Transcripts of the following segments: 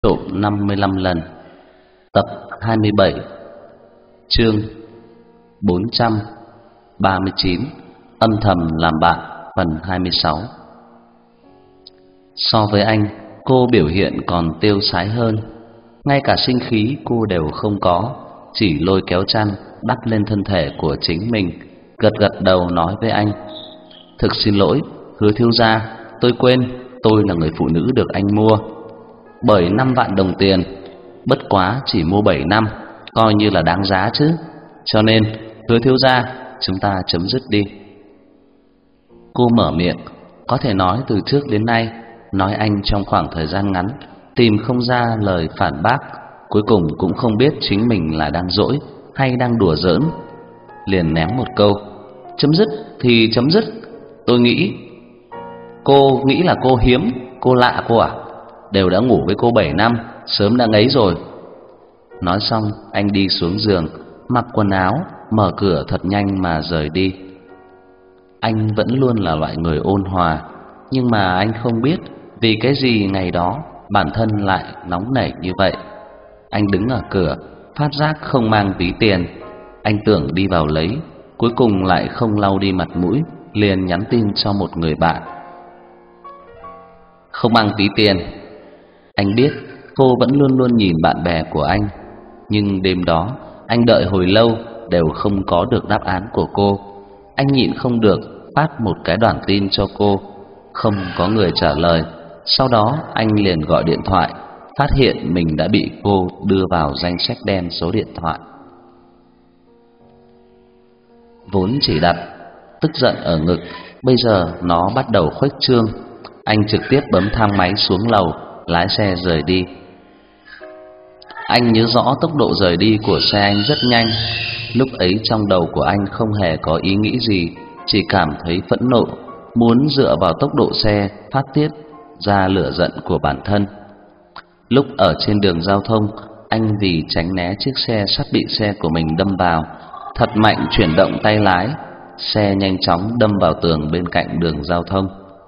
Trộm 55 lần. Tập 27. Chương 439. Âm thầm làm bạn. Phần 26. So với anh, cô biểu hiện còn tiêu sái hơn. Ngay cả sinh khí cô đều không có, chỉ lôi kéo chăn đắp lên thân thể của chính mình, gật gật đầu nói với anh: "Thực xin lỗi, Hứa thiếu gia, tôi quên, tôi là người phụ nữ được anh mua. Bởi 5 vạn đồng tiền, bất quá chỉ mua 7 năm, coi như là đáng giá chứ. Cho nên, Hứa thiếu gia, chúng ta chấm dứt đi." Cô mở miệng, có thể nói từ trước đến nay, nói anh trong khoảng thời gian ngắn tìm không ra lời phản bác, cuối cùng cũng không biết chính mình là đang dỗi hay đang đùa giỡn, liền ném một câu: "Chấm dứt thì chấm dứt. Tôi nghĩ cô nghĩ là cô hiếm, cô lạ cô à? Đều đã ngủ với cô 7 năm, sớm đã ngấy rồi." Nói xong, anh đi xuống giường, mặc quần áo, mở cửa thật nhanh mà rời đi. Anh vẫn luôn là loại người ôn hòa, nhưng mà anh không biết vì cái gì ngày đó bản thân lại nóng nảy như vậy. Anh đứng ở cửa, phát giác không mang ví tiền. Anh tưởng đi vào lấy, cuối cùng lại không lau đi mặt mũi, liền nhắn tin cho một người bạn: "Không mang ví tiền." Anh biết cô vẫn luôn luôn nhìn bạn bè của anh, nhưng đêm đó anh đợi hồi lâu đều không có được đáp án của cô. Anh nhịn không được phát một cái đoạn tin cho cô, không có người trả lời. Sau đó anh liền gọi điện thoại, phát hiện mình đã bị cô đưa vào danh sách đen số điện thoại. Vốn chỉ đặt tức giận ở ngực, bây giờ nó bắt đầu khuếch trương. Anh trực tiếp bấm thang máy xuống lầu, lái xe rời đi. Anh nhớ rõ tốc độ rời đi của xe anh rất nhanh. Lúc ấy trong đầu của anh không hề có ý nghĩ gì, chỉ cảm thấy phẫn nộ, muốn dựa vào tốc độ xe phát tiết ra lửa giận của bản thân. Lúc ở trên đường giao thông, anh vì tránh né chiếc xe sắp bị xe của mình đâm vào, thật mạnh chuyển động tay lái, xe nhanh chóng đâm vào tường bên cạnh đường giao thông.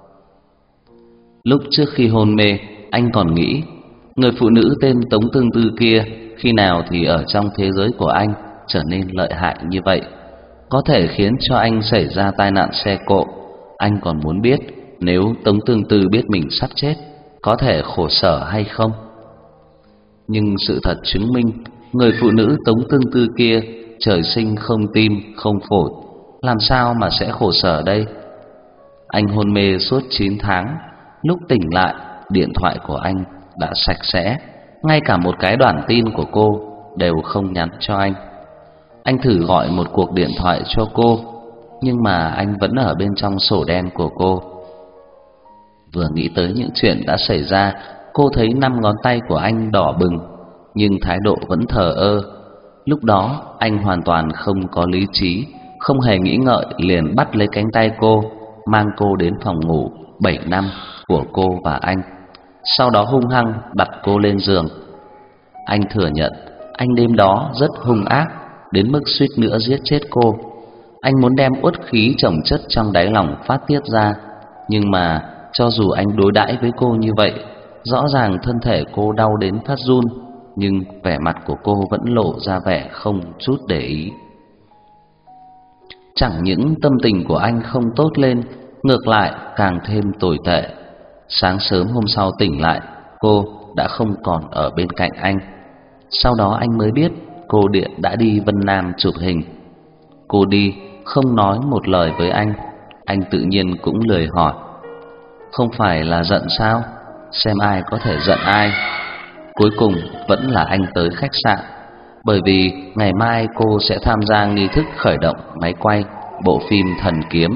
Lúc trước khi hôn mê, anh còn nghĩ người phụ nữ tên Tống Tương Tư kia khi nào thì ở trong thế giới của anh trở nên lợi hại như vậy, có thể khiến cho anh xảy ra tai nạn xe cộ. Anh còn muốn biết nếu Tống Tương Tư biết mình sắp chết, có thể khổ sở hay không. Nhưng sự thật chứng minh, người phụ nữ Tống Tương Tư kia trời sinh không tim, không phổi, làm sao mà sẽ khổ sở đây? Anh hôn mê suốt 9 tháng, lúc tỉnh lại, điện thoại của anh đã sạch sẽ, ngay cả một cái đoạn tin của cô đều không nhắn cho anh. Anh thử gọi một cuộc điện thoại cho cô, nhưng mà anh vẫn ở bên trong sổ đen của cô. Vừa nghĩ tới những chuyện đã xảy ra, cô thấy 5 ngón tay của anh đỏ bừng, nhưng thái độ vẫn thờ ơ. Lúc đó anh hoàn toàn không có lý trí, không hề nghĩ ngợi liền bắt lấy cánh tay cô, mang cô đến phòng ngủ 7 năm của cô và anh. Sau đó hung hăng đặt cô lên giường. Anh thừa nhận anh đêm đó rất hung ác, đến mức suýt nữa giết chết cô. Anh muốn đem uất khí chồng chất trong đáy lòng phát tiết ra, nhưng mà cho dù anh đối đãi với cô như vậy, rõ ràng thân thể cô đau đến phát run, nhưng vẻ mặt của cô vẫn lộ ra vẻ không chút để ý. Chẳng những tâm tình của anh không tốt lên, ngược lại càng thêm tồi tệ. Sáng sớm hôm sau tỉnh lại, cô đã không còn ở bên cạnh anh. Sau đó anh mới biết cô điện đã đi Vân Nam chụp hình. Cô đi không nói một lời với anh tự nhiên cũng lười hỏi. Không phải là giận sao? Xem ai có thể giận ai. Cuối cùng vẫn là anh tới khách sạn, bởi vì ngày mai cô sẽ tham gia nghi thức khởi động máy quay bộ phim Thần Kiếm.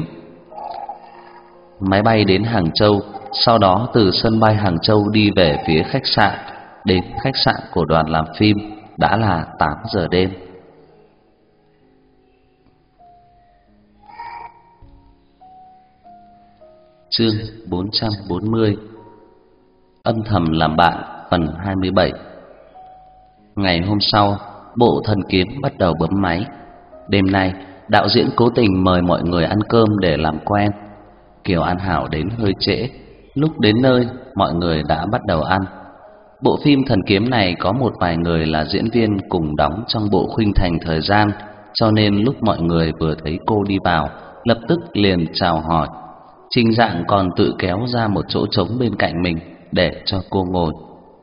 Máy bay đến Hàng Châu, sau đó từ sân bay Hàng Châu đi về phía khách sạn. Đến khách sạn của đoàn làm phim đã là 8 giờ đêm. Chương 440. Âm thầm làm bạn. Phần 27. Ngày hôm sau, bộ Thần Kiếm bắt đầu bấm máy. Đêm nay, đạo diễn cố tình mời mọi người ăn cơm để làm quen. Kiều An Hảo đến hơi trễ. Lúc đến nơi, mọi người đã bắt đầu ăn. Bộ phim Thần Kiếm này có một vài người là diễn viên cùng đóng trong bộ Khuynh Thành Thời Gian, cho nên lúc mọi người vừa thấy cô đi vào, lập tức liền chào hỏi. Trình Dạng còn tự kéo ra một chỗ trống bên cạnh mình để cho cô ngồi.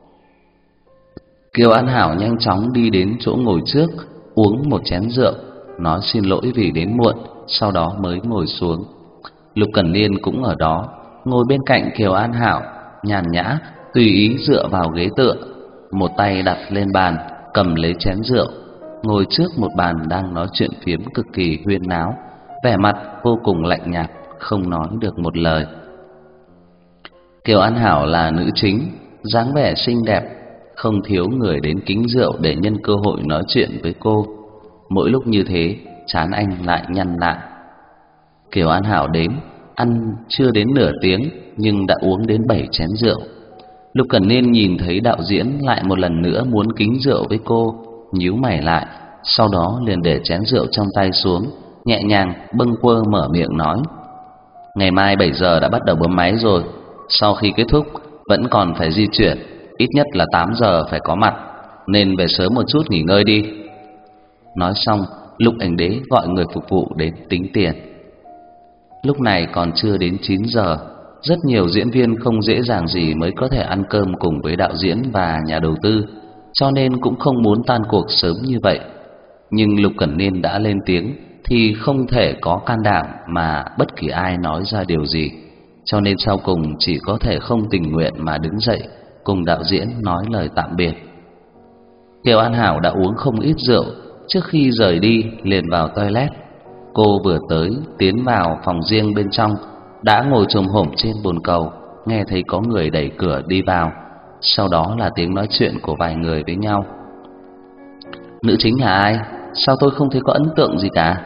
Kiều An Hảo nhanh chóng đi đến chỗ ngồi trước, uống một chén rượu, nói xin lỗi vì đến muộn, sau đó mới ngồi xuống. Lục Cẩn Niên cũng ở đó, ngồi bên cạnh Kiều An Hảo, nhàn nhã tùy ý dựa vào ghế tựa, một tay đặt lên bàn, cầm lấy chén rượu, ngồi trước một bàn đang nói chuyện phiếm cực kỳ huyên náo, vẻ mặt vô cùng lạnh nhạt, không nói được một lời. Kiều An Hảo là nữ chính, dáng vẻ xinh đẹp, không thiếu người đến kính rượu để nhân cơ hội nói chuyện với cô. Mỗi lúc như thế, trán anh lại nhăn lại. Kiều An Hảo đến, ăn chưa đến nửa tiếng nhưng đã uống đến 7 chén rượu. Lục Cẩn Niên nhìn thấy đạo diễn lại một lần nữa muốn kính rượu với cô, nhíu mày lại, sau đó liền để chén rượu trong tay xuống, nhẹ nhàng bâng quơ mở miệng nói: ngày mai 7 giờ đã bắt đầu bấm máy rồi, sau khi kết thúc vẫn còn phải di chuyển, ít nhất là 8 giờ phải có mặt, nên về sớm một chút nghỉ ngơi đi. Nói xong, Lục Ảnh Đế gọi người phục vụ đến tính tiền. Lúc này còn chưa đến 9 giờ, rất nhiều diễn viên không dễ dàng gì mới có thể ăn cơm cùng với đạo diễn và nhà đầu tư, cho nên cũng không muốn tan cuộc sớm như vậy. Nhưng Lục Cẩn Niên đã lên tiếng thì không thể có can đảm mà bất kỳ ai nói ra điều gì, cho nên sau cùng chỉ có thể không tình nguyện mà đứng dậy cùng đạo diễn nói lời tạm biệt. Kiều An Hảo đã uống không ít rượu, trước khi rời đi liền vào toilet. Cô vừa tới tiến vào phòng riêng bên trong, đã ngồi chồm hổm trên bồn cầu, nghe thấy có người đẩy cửa đi vào, sau đó là tiếng nói chuyện của vài người với nhau. Nữ chính là ai? Sao tôi không thấy có ấn tượng gì cả?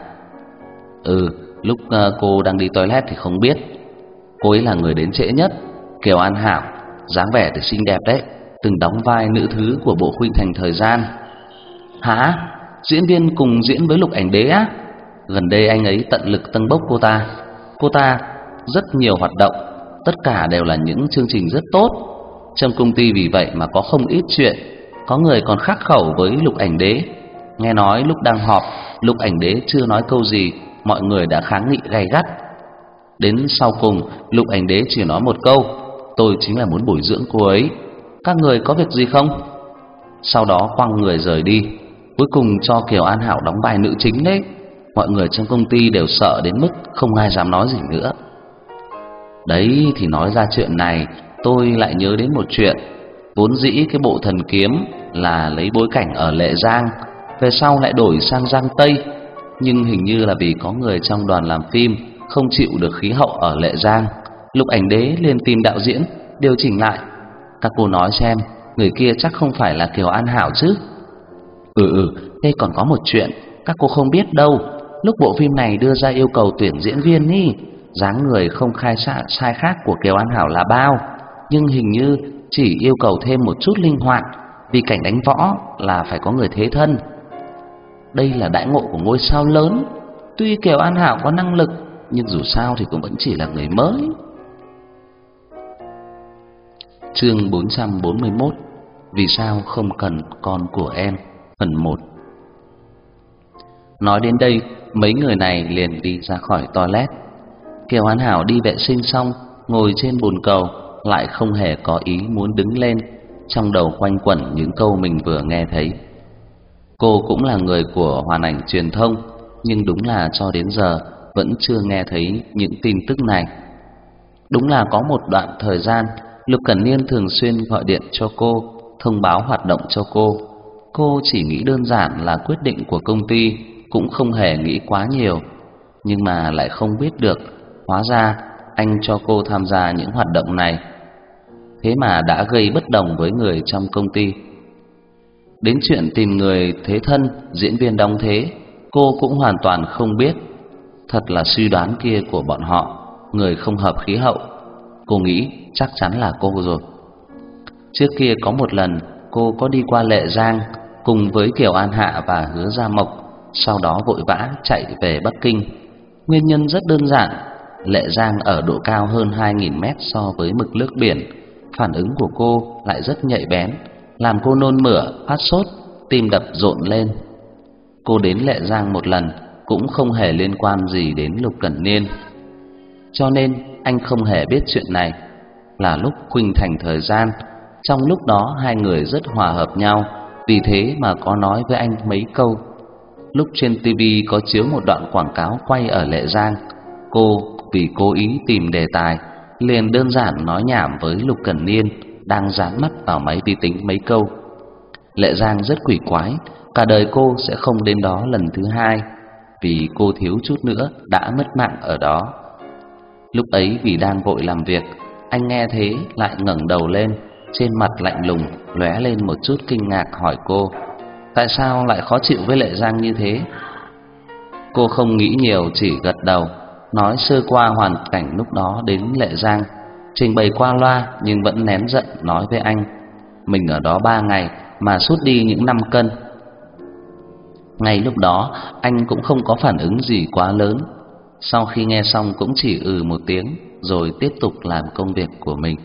Lúc cô đang đi toilet thì không biết. Cô ấy là người đến trễ nhất, Kiều An Hảo, dáng vẻ thì xinh đẹp đấy, từng đóng vai nữ thứ của bộ Khuynh Thành Thời Gian. Hả? Diễn viên cùng diễn với Lục Ảnh Đế á? Gần đây anh ấy tận lực tâng bốc cô ta. Cô ta rất nhiều hoạt động, tất cả đều là những chương trình rất tốt. Trong công ty vì vậy mà có không ít chuyện, có người còn khắc khẩu với Lục Ảnh Đế. Nghe nói lúc đang họp, Lục Ảnh Đế chưa nói câu gì, mọi người đã kháng nghị gay gắt. Đến sau cùng, Lục Ảnh Đế chỉ nói một câu: tôi chính là muốn bồi dưỡng cô ấy, các người có việc gì không? Sau đó quăng người rời đi. Cuối cùng cho Kiều An Hảo đóng vai nữ chính đấy. Mọi người trong công ty đều sợ đến mức không ai dám nói gì nữa. Đấy, thì nói ra chuyện này, tôi lại nhớ đến một chuyện. Vốn dĩ cái bộ Thần Kiếm là lấy bối cảnh ở Lệ Giang, về sau lại đổi sang Giang Tây. Nhưng hình như là vì có người trong đoàn làm phim không chịu được khí hậu ở Lệ Giang, Lục Ảnh Đế liền tìm đạo diễn điều chỉnh lại. Các cô nói xem, người kia chắc không phải là Kiều An Hảo chứ? Đây còn có một chuyện các cô không biết đâu. Lúc bộ phim này đưa ra yêu cầu tuyển diễn viên ý, dáng người không khai sai khác của Kiều An Hảo là bao, nhưng hình như chỉ yêu cầu thêm một chút linh hoạt, vì cảnh đánh võ là phải có người thế thân. Đây là đãi ngộ của ngôi sao lớn. Tuy Kiều An Hảo có năng lực, nhưng dù sao thì cũng vẫn chỉ là người mới. Chương 441: Vì sao không cần con của em, phần 1. Nói đến đây, mấy người này liền đi ra khỏi toilet. Kiều An Hảo đi vệ sinh xong, ngồi trên bồn cầu, lại không hề có ý muốn đứng lên, trong đầu quanh quẩn những câu mình vừa nghe thấy. Cô cũng là người của Hoàn Ảnh Truyền thông, nhưng đúng là cho đến giờ vẫn chưa nghe thấy những tin tức này. Đúng là có một đoạn thời gian, Lục Cẩn Niên thường xuyên gọi điện cho cô, thông báo hoạt động cho cô. Cô chỉ nghĩ đơn giản là quyết định của công ty, cũng không hề nghĩ quá nhiều. Nhưng mà lại không biết được, hóa ra anh cho cô tham gia những hoạt động này, thế mà đã gây bất đồng với người trong công ty. Đến chuyện tìm người thế thân, diễn viên đóng thế, cô cũng hoàn toàn không biết. Thật là suy đoán kia của bọn họ, người không hợp khí hậu. Cô nghĩ chắc chắn là cô rồi. Trước kia có một lần, cô có đi qua Lệ Giang cùng với Kiều An Hạ và Hứa Gia Mộc, sau đó vội vã chạy về Bắc Kinh. Nguyên nhân rất đơn giản, Lệ Giang ở độ cao hơn 2.000 mét so với mực nước biển, phản ứng của cô lại rất nhạy bén, làm cô nôn mửa, phát sốt, tim đập rộn lên. Cô đến Lệ Giang một lần cũng không hề liên quan gì đến Lục Cẩn Niên, cho nên anh không hề biết chuyện này. Là lúc khuynh thành thời gian, trong lúc đó hai người rất hòa hợp nhau, vì thế mà có nói với anh mấy câu. Lúc trên TV có chiếu một đoạn quảng cáo quay ở Lệ Giang, cô vì cố ý tìm đề tài, liền đơn giản nói nhảm với Lục Cẩn Niên đang dán mắt vào máy vi tính mấy câu. Lệ Giang rất quỷ quái, cả đời cô sẽ không đến đó lần thứ hai, vì cô thiếu chút nữa đã mất mạng ở đó. Lúc ấy vì đang vội làm việc, anh nghe thế lại ngẩng đầu lên, trên mặt lạnh lùng lóe lên một chút kinh ngạc, hỏi cô: tại sao lại khó chịu với Lệ Giang như thế? Cô không nghĩ nhiều, chỉ gật đầu, nói sơ qua hoàn cảnh lúc đó đến Lệ Giang, trình bày qua loa nhưng vẫn nén giận nói với anh: mình ở đó 3 ngày mà sút đi những 5 cân. Ngay lúc đó anh cũng không có phản ứng gì quá lớn, sau khi nghe xong cũng chỉ một tiếng rồi tiếp tục làm công việc của mình.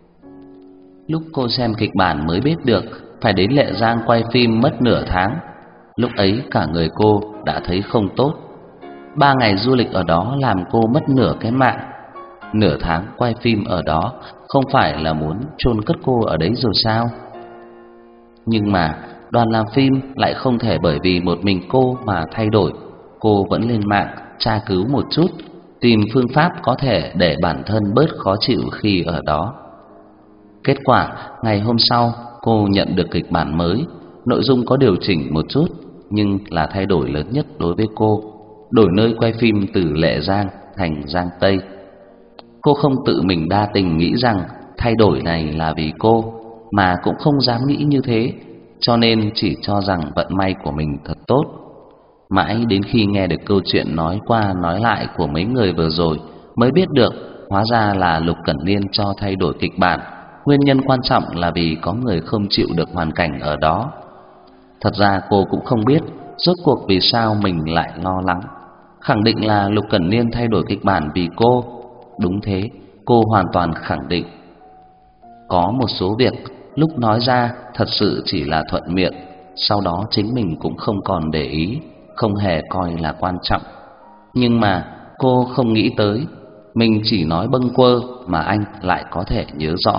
Lúc cô xem kịch bản mới biết được phải đến Lệ Giang quay phim mất nửa tháng. Lúc ấy cả người cô đã thấy không tốt. 3 ngày du lịch ở đó làm cô mất nửa cái mạng. Nửa tháng quay phim ở đó không phải là muốn chôn cất cô ở đấy rồi sao? Nhưng mà đoàn làm phim lại không thể bởi vì một mình cô mà thay đổi. Cô vẫn lên mạng tra cứu một chút, tìm phương pháp có thể để bản thân bớt khó chịu khi ở đó. Kết quả ngày hôm sau cô nhận được kịch bản mới, nội dung có điều chỉnh một chút, nhưng là thay đổi lớn nhất đối với cô, đổi nơi quay phim từ Lệ Giang thành Giang Tây. Cô không tự mình đa tình nghĩ rằng thay đổi này là vì cô, mà cũng không dám nghĩ như thế, cho nên chỉ cho rằng vận may của mình thật tốt. Mãi đến khi nghe được câu chuyện nói qua nói lại của mấy người vừa rồi mới biết được, hóa ra là Lục Cẩn Niên cho thay đổi kịch bản. Nguyên nhân quan trọng là vì có người không chịu được hoàn cảnh ở đó. Thật ra cô cũng không biết rốt cuộc vì sao mình lại lo lắng. Khẳng định là Lục Cẩn Niên thay đổi kịch bản vì cô. Đúng thế, cô hoàn toàn khẳng định. Có một số việc lúc nói ra thật sự chỉ là thuận miệng, sau đó chính mình cũng không còn để ý, không hề coi là quan trọng. Nhưng mà cô không nghĩ tới, mình chỉ nói bâng quơ mà anh lại có thể nhớ rõ.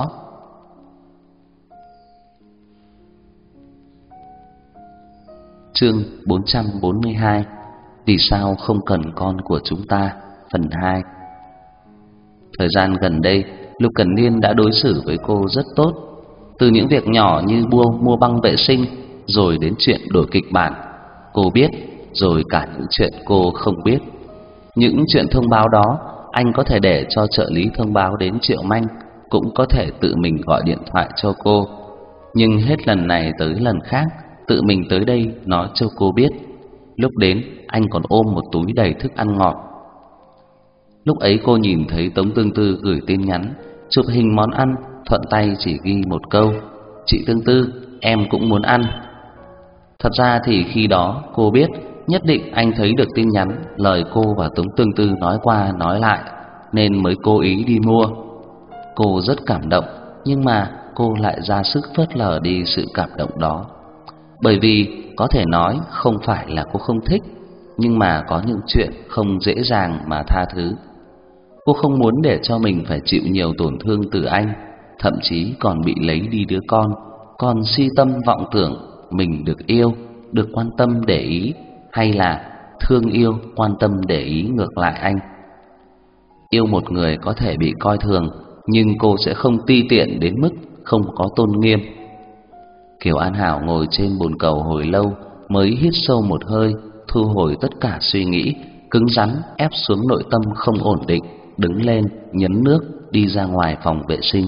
Chương 442: Vì sao không cần con của chúng ta, phần 2. Thời gian gần đây, Lục Cẩn Niên đã đối xử với cô rất tốt. Từ những việc nhỏ như mua băng vệ sinh, rồi đến chuyện đổi kịch bản, cô biết, rồi cả những chuyện cô không biết. Những chuyện thông báo đó, anh có thể để cho trợ lý thông báo đến Triệu Manh, cũng có thể tự mình gọi điện thoại cho cô. Nhưng hết lần này tới lần khác, tự mình tới đây nói cho cô biết. Lúc đến, anh còn ôm một túi đầy thức ăn ngọt. Lúc ấy cô nhìn thấy Tống Tương Tư gửi tin nhắn, chụp hình món ăn, thuận tay chỉ ghi một câu: chị Tương Tư, em cũng muốn ăn. Thật ra thì khi đó cô biết nhất định anh thấy được tin nhắn, lời cô và Tống Tương Tư nói qua nói lại, nên mới cố ý đi mua. Cô rất cảm động, nhưng mà cô lại ra sức phớt lờ đi sự cảm động đó. Bởi vì có thể nói không phải là cô không thích, nhưng mà có những chuyện không dễ dàng mà tha thứ. Cô không muốn để cho mình phải chịu nhiều tổn thương từ anh, thậm chí còn bị lấy đi đứa con, còn si tâm vọng tưởng mình được yêu, được quan tâm để ý, hay là thương yêu, quan tâm để ý ngược lại anh. Yêu một người có thể bị coi thường, nhưng cô sẽ không ti tiện đến mức không có tôn nghiêm. Kiều An Hảo ngồi trên bồn cầu hồi lâu mới hít sâu một hơi, thu hồi tất cả suy nghĩ, cứng rắn ép xuống nội tâm không ổn định, đứng lên nhấn nước đi ra ngoài phòng vệ sinh.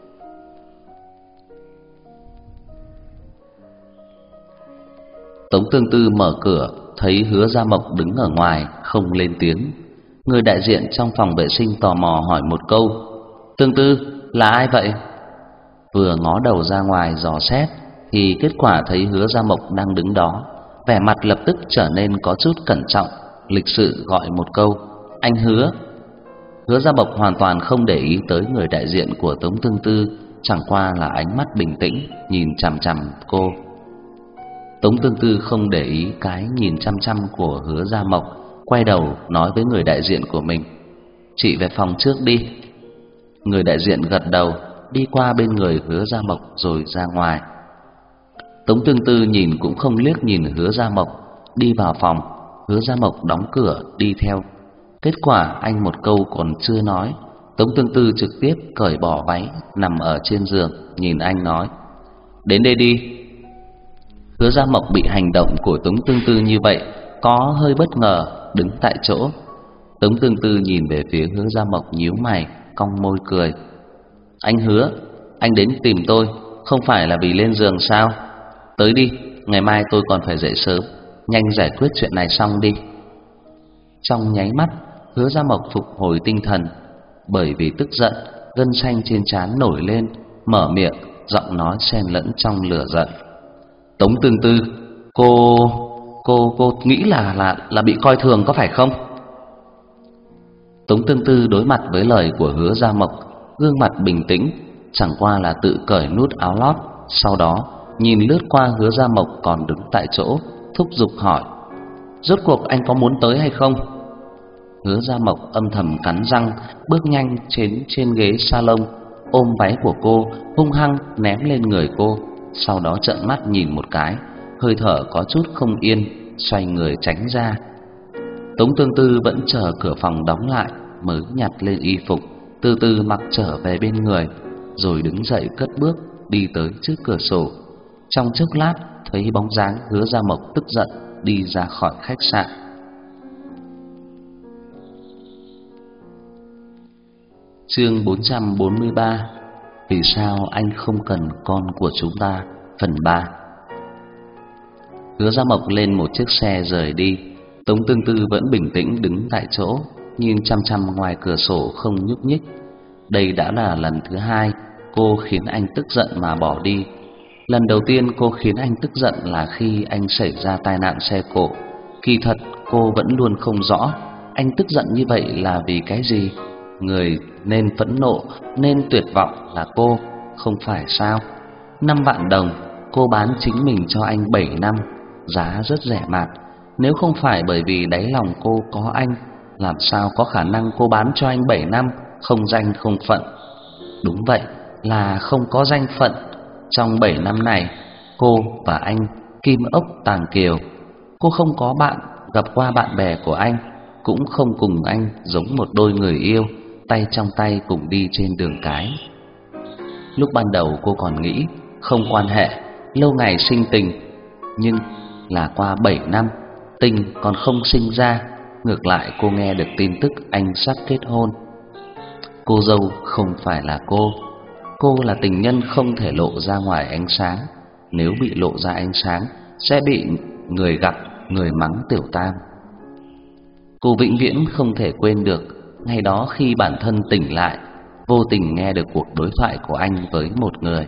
Tống Tương Tư mở cửa, thấy Hứa Gia Mộc đứng ở ngoài không lên tiếng. Người đại diện trong phòng vệ sinh tò mò hỏi một câu: Tương Tư, là ai vậy? Vừa ngó đầu ra ngoài dò xét thì kết quả thấy Hứa Gia Mộc đang đứng đó, vẻ mặt lập tức trở nên có chút cẩn trọng, lịch sự gọi một câu: anh Hứa. Hứa Gia Mộc hoàn toàn không để ý tới người đại diện của Tống Tương Tư, chẳng qua là ánh mắt bình tĩnh nhìn chằm chằm cô. Tống Tương Tư không để ý cái nhìn chăm chăm của Hứa Gia Mộc, quay đầu nói với người đại diện của mình: "Chị về phòng trước đi." Người đại diện gật đầu, đi qua bên người Hứa Gia Mộc rồi ra ngoài. Tống Tương Tư nhìn cũng không liếc nhìn Hứa Gia Mộc, đi vào phòng. Hứa Gia Mộc đóng cửa đi theo. Kết quả anh một câu còn chưa nói, Tống Tương Tư trực tiếp cởi bỏ váy, nằm ở trên giường, nhìn anh nói: "Đến đây đi." Hứa Gia Mộc bị hành động của Tống Tương Tư như vậy có hơi bất ngờ, đứng tại chỗ. Tống Tương Tư nhìn về phía Hứa Gia Mộc, nhíu mày, cong môi cười: "Anh Hứa, anh đến tìm tôi không phải là vì lên giường sao? Tới đi, ngày mai tôi còn phải dậy sớm, nhanh giải quyết chuyện này xong đi." Trong nháy mắt, Hứa Gia Mộc phục hồi tinh thần, bởi vì tức giận, gân xanh trên trán nổi lên, mở miệng, giọng nói xen lẫn trong lửa giận: "Tống Tương Tư, cô nghĩ là bị coi thường có phải không?" Tống Tương Tư đối mặt với lời của Hứa Gia Mộc, gương mặt bình tĩnh, chẳng qua là tự cởi nút áo lót, sau đó nhìn lướt qua Hứa Gia Mộc còn đứng tại chỗ, thúc giục hỏi: "Rốt cuộc anh có muốn tới hay không?" Hứa Gia Mộc âm thầm cắn răng, bước nhanh trên ghế salon, ôm váy của cô, hung hăng ném lên người cô, sau đó trợn mắt nhìn một cái, hơi thở có chút không yên, xoay người tránh ra. Tống Tương Tư vẫn chờ cửa phòng đóng lại mới nhặt lên y phục, từ từ mặc trở về bên người, rồi đứng dậy cất bước đi tới trước cửa sổ. Trong chốc lát thấy bóng dáng Hứa Gia Mộc tức giận đi ra khỏi khách sạn. Chương 443: Vì sao anh không cần con của chúng ta, phần 3. Hứa Gia Mộc lên một chiếc xe rời đi. Tống Tương Tư vẫn bình tĩnh đứng tại chỗ, nhìn chăm chăm ngoài cửa sổ không nhúc nhích. Đây đã là lần thứ hai cô khiến anh tức giận mà bỏ đi. Lần đầu tiên cô khiến anh tức giận là khi anh xảy ra tai nạn xe cộ. Kỳ thật cô vẫn luôn không rõ anh tức giận như vậy là vì cái gì. Người nên phẫn nộ, nên tuyệt vọng là cô, không phải sao? 5 vạn đồng cô bán chính mình cho anh 7 năm, giá rất rẻ mạt. Nếu không phải bởi vì đáy lòng cô có anh, làm sao có khả năng cô bán cho anh 7 năm, không danh không phận? Đúng vậy, là không có danh phận. Trong 7 năm này, cô và anh kim ốc tàng kiều. Cô không có bạn, gặp qua bạn bè của anh, cũng không cùng anh giống một đôi người yêu, tay trong tay cùng đi trên đường cái. Lúc ban đầu cô còn nghĩ không quan hệ, lâu ngày sinh tình, nhưng là qua 7 năm, tình còn không sinh ra, ngược lại cô nghe được tin tức anh sắp kết hôn. Cô dâu không phải là cô là tình nhân không thể lộ ra ngoài ánh sáng. Nếu bị lộ ra ánh sáng, sẽ bị người gặp, người mắng tiểu tam. Cô vĩnh viễn không thể quên được ngày đó khi bản thân tỉnh lại, vô tình nghe được cuộc đối thoại của anh với một người.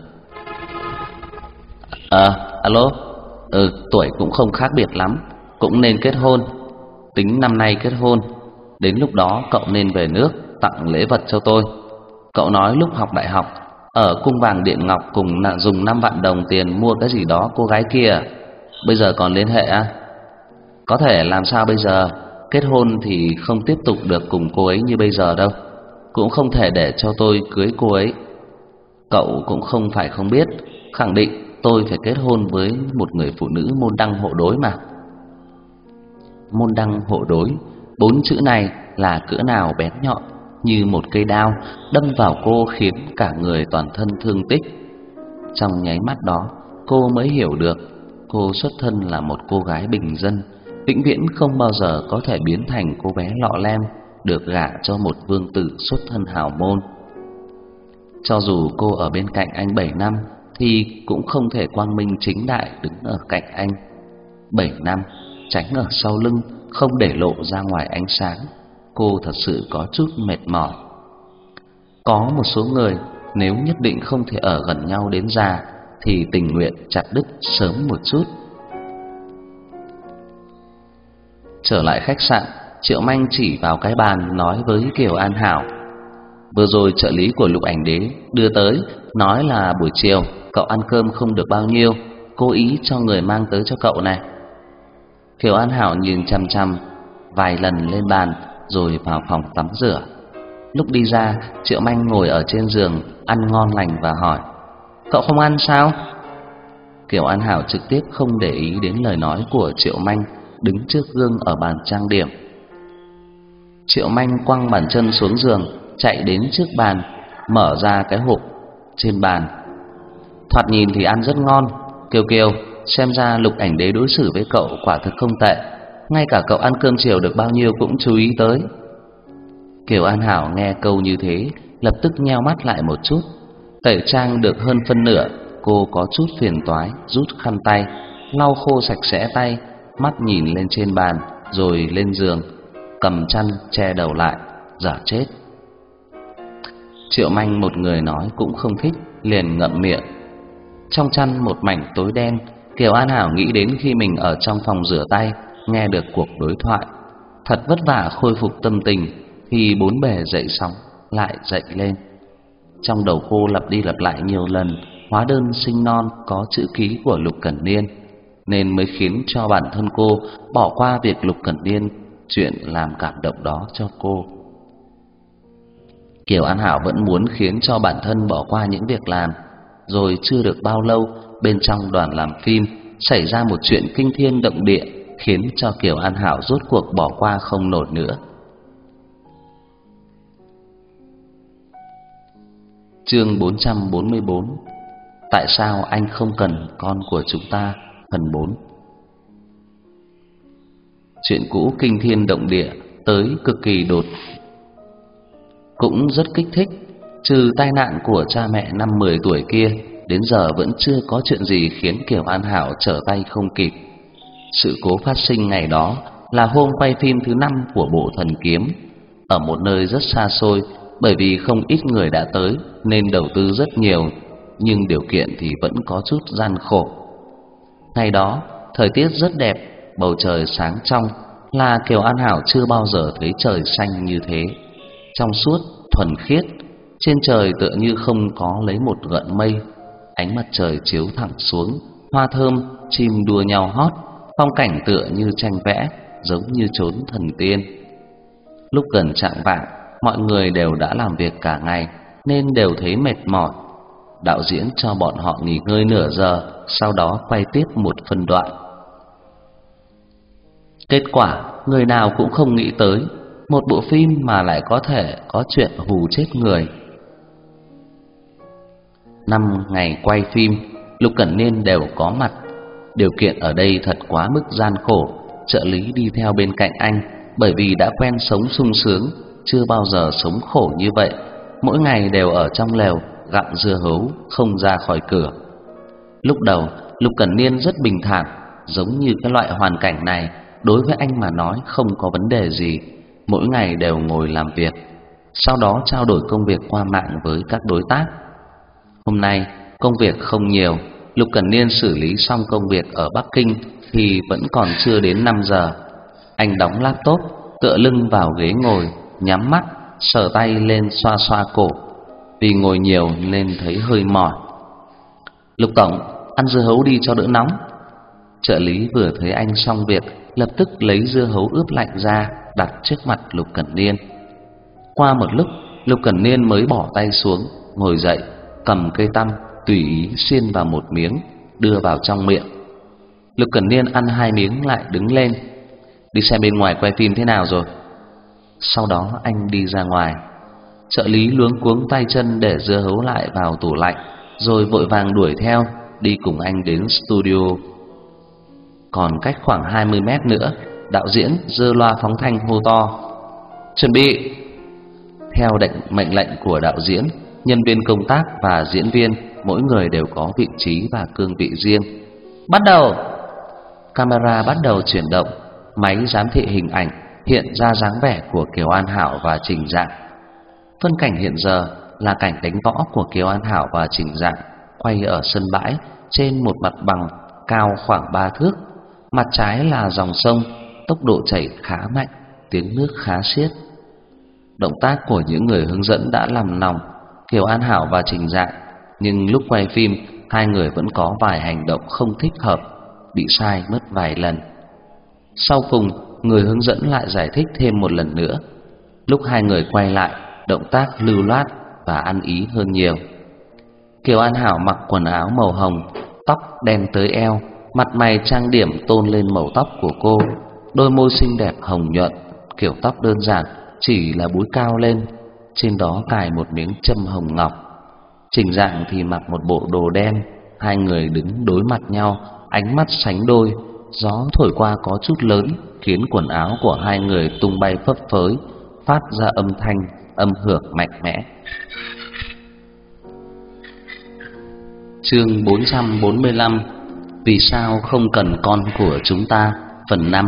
Alo, tuổi cũng không khác biệt lắm, cũng nên kết hôn. Tính năm nay kết hôn, đến lúc đó cậu nên về nước tặng lễ vật cho tôi. Cậu nói lúc học đại học ở cung vàng điện ngọc cùng dùng 5 vạn đồng tiền mua cái gì đó cô gái kia, bây giờ còn liên hệ à? Có thể làm sao bây giờ? Kết hôn thì không tiếp tục được cùng cô ấy như bây giờ đâu, cũng không thể để cho tôi cưới cô ấy. Cậu cũng không phải không biết, khẳng định tôi phải kết hôn với một người phụ nữ môn đăng hộ đối mà. Môn đăng hộ đối, 4 chữ này là cỡ nào bén nhọn, như một cây đao đâm vào cô khiến cả người toàn thân thương tích. Trong nháy mắt đó, cô mới hiểu được cô xuất thân là một cô gái bình dân, vĩnh viễn không bao giờ có thể biến thành cô bé lọ lem được gả cho một vương tử xuất thân hào môn. Cho dù cô ở bên cạnh anh 7 năm thì cũng không thể quang minh chính đại đứng ở cạnh anh. 7 năm tránh ở sau lưng, không để lộ ra ngoài ánh sáng, cô thật sự có chút mệt mỏi. Có một số người nếu nhất định không thể ở gần nhau đến già thì tình nguyện chặt đứt sớm một chút. Trở lại khách sạn, Triệu Manh chỉ vào cái bàn nói với Kiều An Hảo: Vừa rồi trợ lý của Lục Ảnh Đế đưa tới, nói là buổi chiều cậu ăn cơm không được bao nhiêu, cố ý cho người mang tới cho cậu này. Kiều An Hảo nhìn chằm chằm vài lần lên bàn rồi vào phòng tắm rửa. Lúc đi ra, Triệu Manh ngồi ở trên giường ăn ngon lành và hỏi: "Cậu không ăn sao?" Kiều An Hảo trực tiếp không để ý đến lời nói của Triệu Manh, đứng trước gương ở bàn trang điểm. Triệu Manh quăng bàn chân xuống giường, chạy đến trước bàn, mở ra cái hộp trên bàn. Thoạt nhìn thì ăn rất ngon. Kiều Kiều, xem ra Lục Ảnh Đế đối xử với cậu quả thực không tệ, ngay cả cậu ăn cơm chiều được bao nhiêu cũng chú ý tới. Kiều An Hảo nghe câu như thế, lập tức nheo mắt lại một chút. Tẩy trang được hơn phân nửa, cô có chút phiền toái, rút khăn tay, lau khô sạch sẽ tay, mắt nhìn lên trên bàn, rồi lên giường, cầm chăn che đầu lại, giả chết. Triệu Manh một người nói cũng không thích, liền ngậm miệng. Trong chăn một mảnh tối đen, Kiều An Hảo nghĩ đến khi mình ở trong phòng rửa tay, nghe được cuộc đối thoại. Thật vất vả khôi phục tâm tình, thì bốn bề dậy sóng lại dậy lên. Trong đầu cô lặp đi lặp lại nhiều lần hóa đơn sinh non có chữ ký của Lục Cẩn Niên, nên mới khiến cho bản thân cô bỏ qua việc Lục Cẩn Niên chuyện làm cảm động đó cho cô. Kiều An Hảo vẫn muốn khiến cho bản thân bỏ qua những việc làm. Rồi chưa được bao lâu, bên trong đoàn làm phim xảy ra một chuyện kinh thiên động địa, khiến cho Kiều An Hảo rốt cuộc bỏ qua không nổi nữa. Chương 444: Tại sao anh không cần con của chúng ta? Phần 4. Chuyện cũ kinh thiên động địa tới cực kỳ đột, cũng rất kích thích. Trừ tai nạn của cha mẹ năm 10 tuổi kia, đến giờ vẫn chưa có chuyện gì khiến Kiều An Hảo trở tay không kịp. Sự cố phát sinh ngày đó là hôm quay phim thứ 5 của bộ Thần Kiếm, ở một nơi rất xa xôi. Bởi vì không ít người đã tới nên đầu tư rất nhiều, nhưng điều kiện thì vẫn có chút gian khổ. Ngày đó thời tiết rất đẹp, bầu trời sáng trong, là Kiều An Hảo chưa bao giờ thấy trời xanh như thế. Trong suốt, thuần khiết, trên trời tựa như không có lấy một gợn mây. Ánh mặt trời chiếu thẳng xuống, hoa thơm, chim đua nhau hót, phong cảnh tựa như tranh vẽ, giống như chốn thần tiên. Lúc gần chạng vạng, mọi người đều đã làm việc cả ngày nên đều thấy mệt mỏi. Đạo diễn cho bọn họ nghỉ ngơi nửa giờ, sau đó quay tiếp một phân đoạn. Kết quả người nào cũng không nghĩ tới, một bộ phim mà lại có thể có chuyện hù chết người. 5 ngày quay phim, Lục Cẩn Niên đều có mặt. Điều kiện ở đây thật quá mức gian khổ. Trợ lý đi theo bên cạnh anh, bởi vì đã quen sống sung sướng, chưa bao giờ sống khổ như vậy. Mỗi ngày đều ở trong lều gặm dưa hấu, không ra khỏi cửa. Lúc đầu Lục Cẩn Niên rất bình thản, giống như cái loại hoàn cảnh này đối với anh mà nói không có vấn đề gì. Mỗi ngày đều ngồi làm việc, sau đó trao đổi công việc qua mạng với các đối tác. Hôm nay công việc không nhiều, Lục Cẩn Niên xử lý xong công việc ở Bắc Kinh thì vẫn còn chưa đến 5 giờ. Anh đóng laptop, tựa lưng vào ghế ngồi, nhắm mắt, sờ tay lên xoa xoa cổ. Vì ngồi nhiều nên thấy hơi mỏi. Lục tổng, ăn dưa hấu đi cho đỡ nóng. Trợ lý vừa thấy anh xong việc, lập tức lấy dưa hấu ướp lạnh ra đặt trước mặt Lục Cẩn Niên. Qua một lúc, Lục Cẩn Niên mới bỏ tay xuống, ngồi dậy, cầm cây tăm tùy ý xiên vào một miếng, đưa vào trong miệng. Lục Cẩn Niên ăn 2 miếng lại đứng lên. Đi xem bên ngoài quay phim thế nào rồi. Sau đó anh đi ra ngoài. Trợ lý luống cuống tay chân để dưa hấu lại vào tủ lạnh, rồi vội vàng đuổi theo, đi cùng anh đến studio. Còn cách khoảng 20 mét nữa, đạo diễn giơ loa phóng thanh hô to: "Chuẩn bị!" Theo mệnh lệnh của đạo diễn, nhân viên công tác và diễn viên mỗi người đều có vị trí và cương vị riêng. Bắt đầu! Camera bắt đầu chuyển động, máy giám thị hình ảnh hiện ra dáng vẻ của Kiều An Hảo và Trình Dạng. Phân cảnh hiện giờ là cảnh đánh võ của Kiều An Hảo và Trình Dạng, quay ở sân bãi trên một mặt bằng cao khoảng 3 thước. Mặt trái là dòng sông, tốc độ chảy khá mạnh, tiếng nước khá xiết. Động tác của những người hướng dẫn đã làm nòng Kiều An Hảo và Trình Dạng, nhưng lúc quay phim hai người vẫn có vài hành động không thích hợp, bị sai mất vài lần. Sau cùng, người hướng dẫn lại giải thích thêm một lần nữa. Lúc hai người quay lại, động tác lưu loát và ăn ý hơn nhiều. Kiều An Hảo mặc quần áo màu hồng, tóc đen tới eo, mặt mày trang điểm tôn lên màu tóc của cô, đôi môi xinh đẹp hồng nhuận, kiểu tóc đơn giản, chỉ là búi cao lên, trên đó cài một miếng châm hồng ngọc. Trình Dạng thì mặc một bộ đồ đen, hai người đứng đối mặt nhau, ánh mắt sánh đôi. Gió thổi qua có chút lớn, khiến quần áo của hai người tung bay phấp phới, phát ra âm thanh âm hưởng mạnh mẽ. Chương 445: Vì sao không cần con của chúng ta? Phần 5.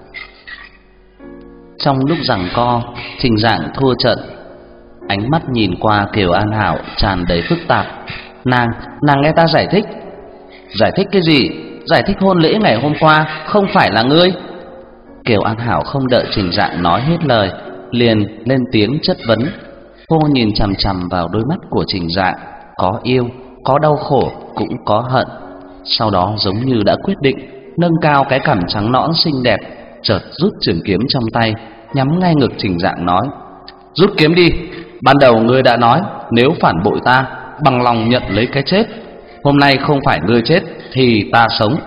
Trong lúc giằng co, Trình Dạng thua trận. Ánh mắt nhìn qua Kiều An Hảo tràn đầy phức tạp. Nàng nghe ta giải thích. Giải thích cái gì? Giải thích hôn lễ ngày hôm qua không phải là ngươi. Kiều An Hảo không đợi Trình Dạng nói hết lời, liền lên tiếng chất vấn. Cô nhìn chằm chằm vào đôi mắt của Trình Dạng, có yêu, có đau khổ, cũng có hận. Sau đó giống như đã quyết định, nâng cao cái cằm trắng nõn xinh đẹp, chợt rút trường kiếm trong tay, nhắm ngay ngực Trình Dạng nói: Rút kiếm đi. Ban đầu ngươi đã nói nếu phản bội ta, bằng lòng nhận lấy cái chết. Hôm nay không phải ngươi chết thì ta sống.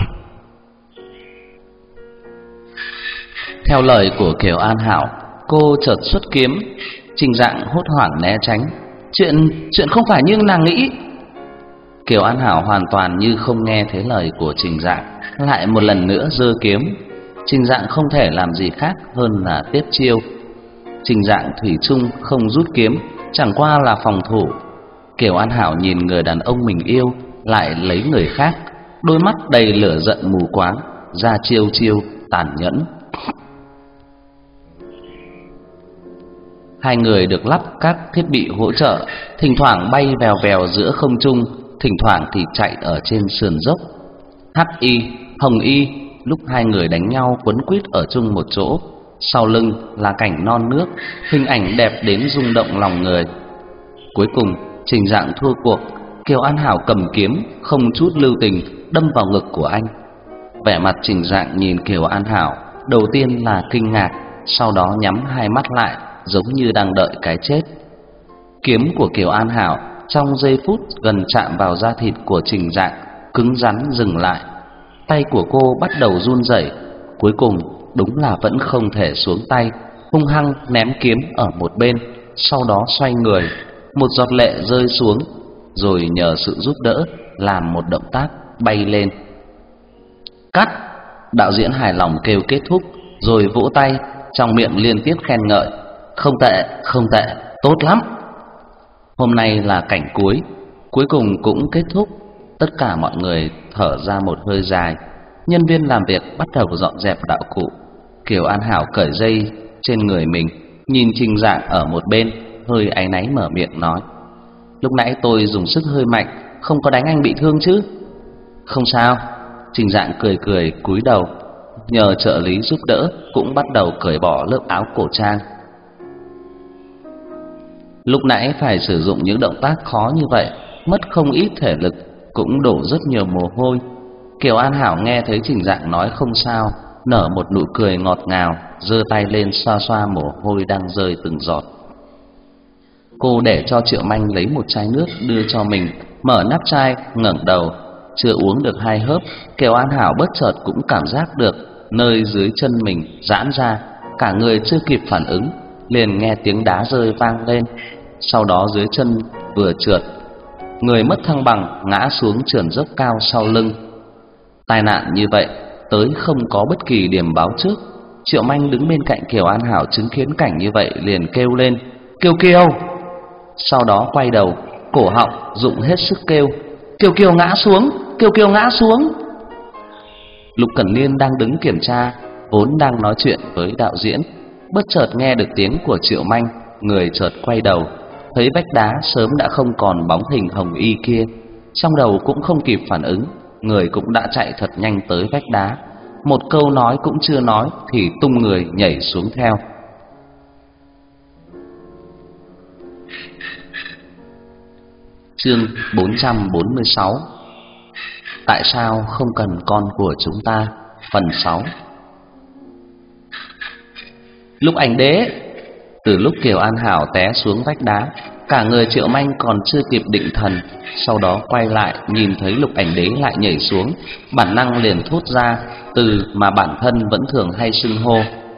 Theo lời của Kiều An Hảo, cô chợt xuất kiếm. Trình Dạng hốt hoảng né tránh. Chuyện không phải như nàng nghĩ. Kiều An Hảo hoàn toàn như không nghe thấy lời của Trình Dạng, lại một lần nữa giơ kiếm. Trình Dạng không thể làm gì khác hơn là tiếp chiêu. Trình Dạng thủy chung không rút kiếm, chẳng qua là phòng thủ. Kiều An Hảo nhìn người đàn ông mình yêu lại lấy người khác, đôi mắt đầy lửa giận mù quáng, ra chiêu tàn nhẫn. Hai người được lắp các thiết bị hỗ trợ, thỉnh thoảng bay vèo vèo giữa không trung, thỉnh thoảng thì chạy ở trên sườn dốc. Hắc y, hồng y, lúc hai người đánh nhau quấn quýt ở chung một chỗ, sau lưng là cảnh non nước, hình ảnh đẹp đến rung động lòng người. Cuối cùng Trình Dạng thua cuộc. Kiều An Hảo cầm kiếm không chút lưu tình đâm vào ngực của anh. Vẻ mặt Trình Dạng nhìn Kiều An Hảo, đầu tiên là kinh ngạc, sau đó nhắm hai mắt lại, giống như đang đợi cái chết. Kiếm của Kiều An Hảo trong giây phút gần chạm vào da thịt của Trình Dạng, cứng rắn dừng lại. Tay của cô bắt đầu run rẩy, cuối cùng đúng là vẫn không thể xuống tay, hung hăng ném kiếm ở một bên, sau đó xoay người, một giọt lệ rơi xuống, rồi nhờ sự giúp đỡ làm một động tác bay lên. Cắt! Đạo diễn hài lòng kêu kết thúc, rồi vỗ tay, trong miệng liên tiếp khen ngợi. Không tệ, tốt lắm. Hôm nay là cảnh cuối cùng cũng kết thúc. Tất cả mọi người thở ra một hơi dài. Nhân viên làm việc bắt đầu dọn dẹp đạo cụ. Kiều An Hảo cởi dây trên người mình, nhìn Trình Dạng ở một bên, hơi áy náy mở miệng nói: Lúc nãy tôi dùng sức hơi mạnh, không có đánh anh bị thương chứ? Không sao. Trình Dạng cười cúi đầu, nhờ trợ lý giúp đỡ, cũng bắt đầu cởi bỏ lớp áo cổ trang. Lúc nãy phải sử dụng những động tác khó như vậy, mất không ít thể lực, cũng đổ rất nhiều mồ hôi. Kiều An Hảo nghe thấy Trình Dạng nói không sao, nở một nụ cười ngọt ngào, giơ tay lên xoa xoa mồ hôi đang rơi từng giọt. Cô để cho Triệu Manh lấy một chai nước đưa cho mình, mở nắp chai, ngẩng đầu. Chưa uống được hai hớp, Kiều An Hảo bất chợt cũng cảm giác được nơi dưới chân mình giãn ra, cả người chưa kịp phản ứng, liền nghe tiếng đá rơi vang lên. Sau đó dưới chân vừa trượt, người mất thăng bằng ngã xuống trườn dốc cao sau lưng. Tai nạn như vậy tới không có bất kỳ điểm báo trước. Triệu Manh đứng bên cạnh Kiều An Hảo chứng kiến cảnh như vậy liền kêu lên: Kiều! Sau đó quay đầu, cổ họng dụng hết sức kêu: Kiều ngã xuống! Kiều ngã xuống! Lục Cẩn Niên đang đứng kiểm tra, vốn đang nói chuyện với đạo diễn, bất chợt nghe được tiếng của Triệu Manh, người chợt quay đầu, thấy vách đá sớm đã không còn bóng hình hồng y kia, trong đầu cũng không kịp phản ứng, người cũng đã chạy thật nhanh tới vách đá, một câu nói cũng chưa nói thì tung người nhảy xuống theo. Chương 446. Tại sao không cần con của chúng ta? Phần 6. Lúc Ảnh Đế. Từ lúc Kiều An Hảo té xuống vách đá, cả người Triệu Manh còn chưa kịp định thần, sau đó quay lại nhìn thấy Lục Ảnh Đế lại nhảy xuống, bản năng liền thốt ra từ mà bản thân vẫn thường hay xưng hô.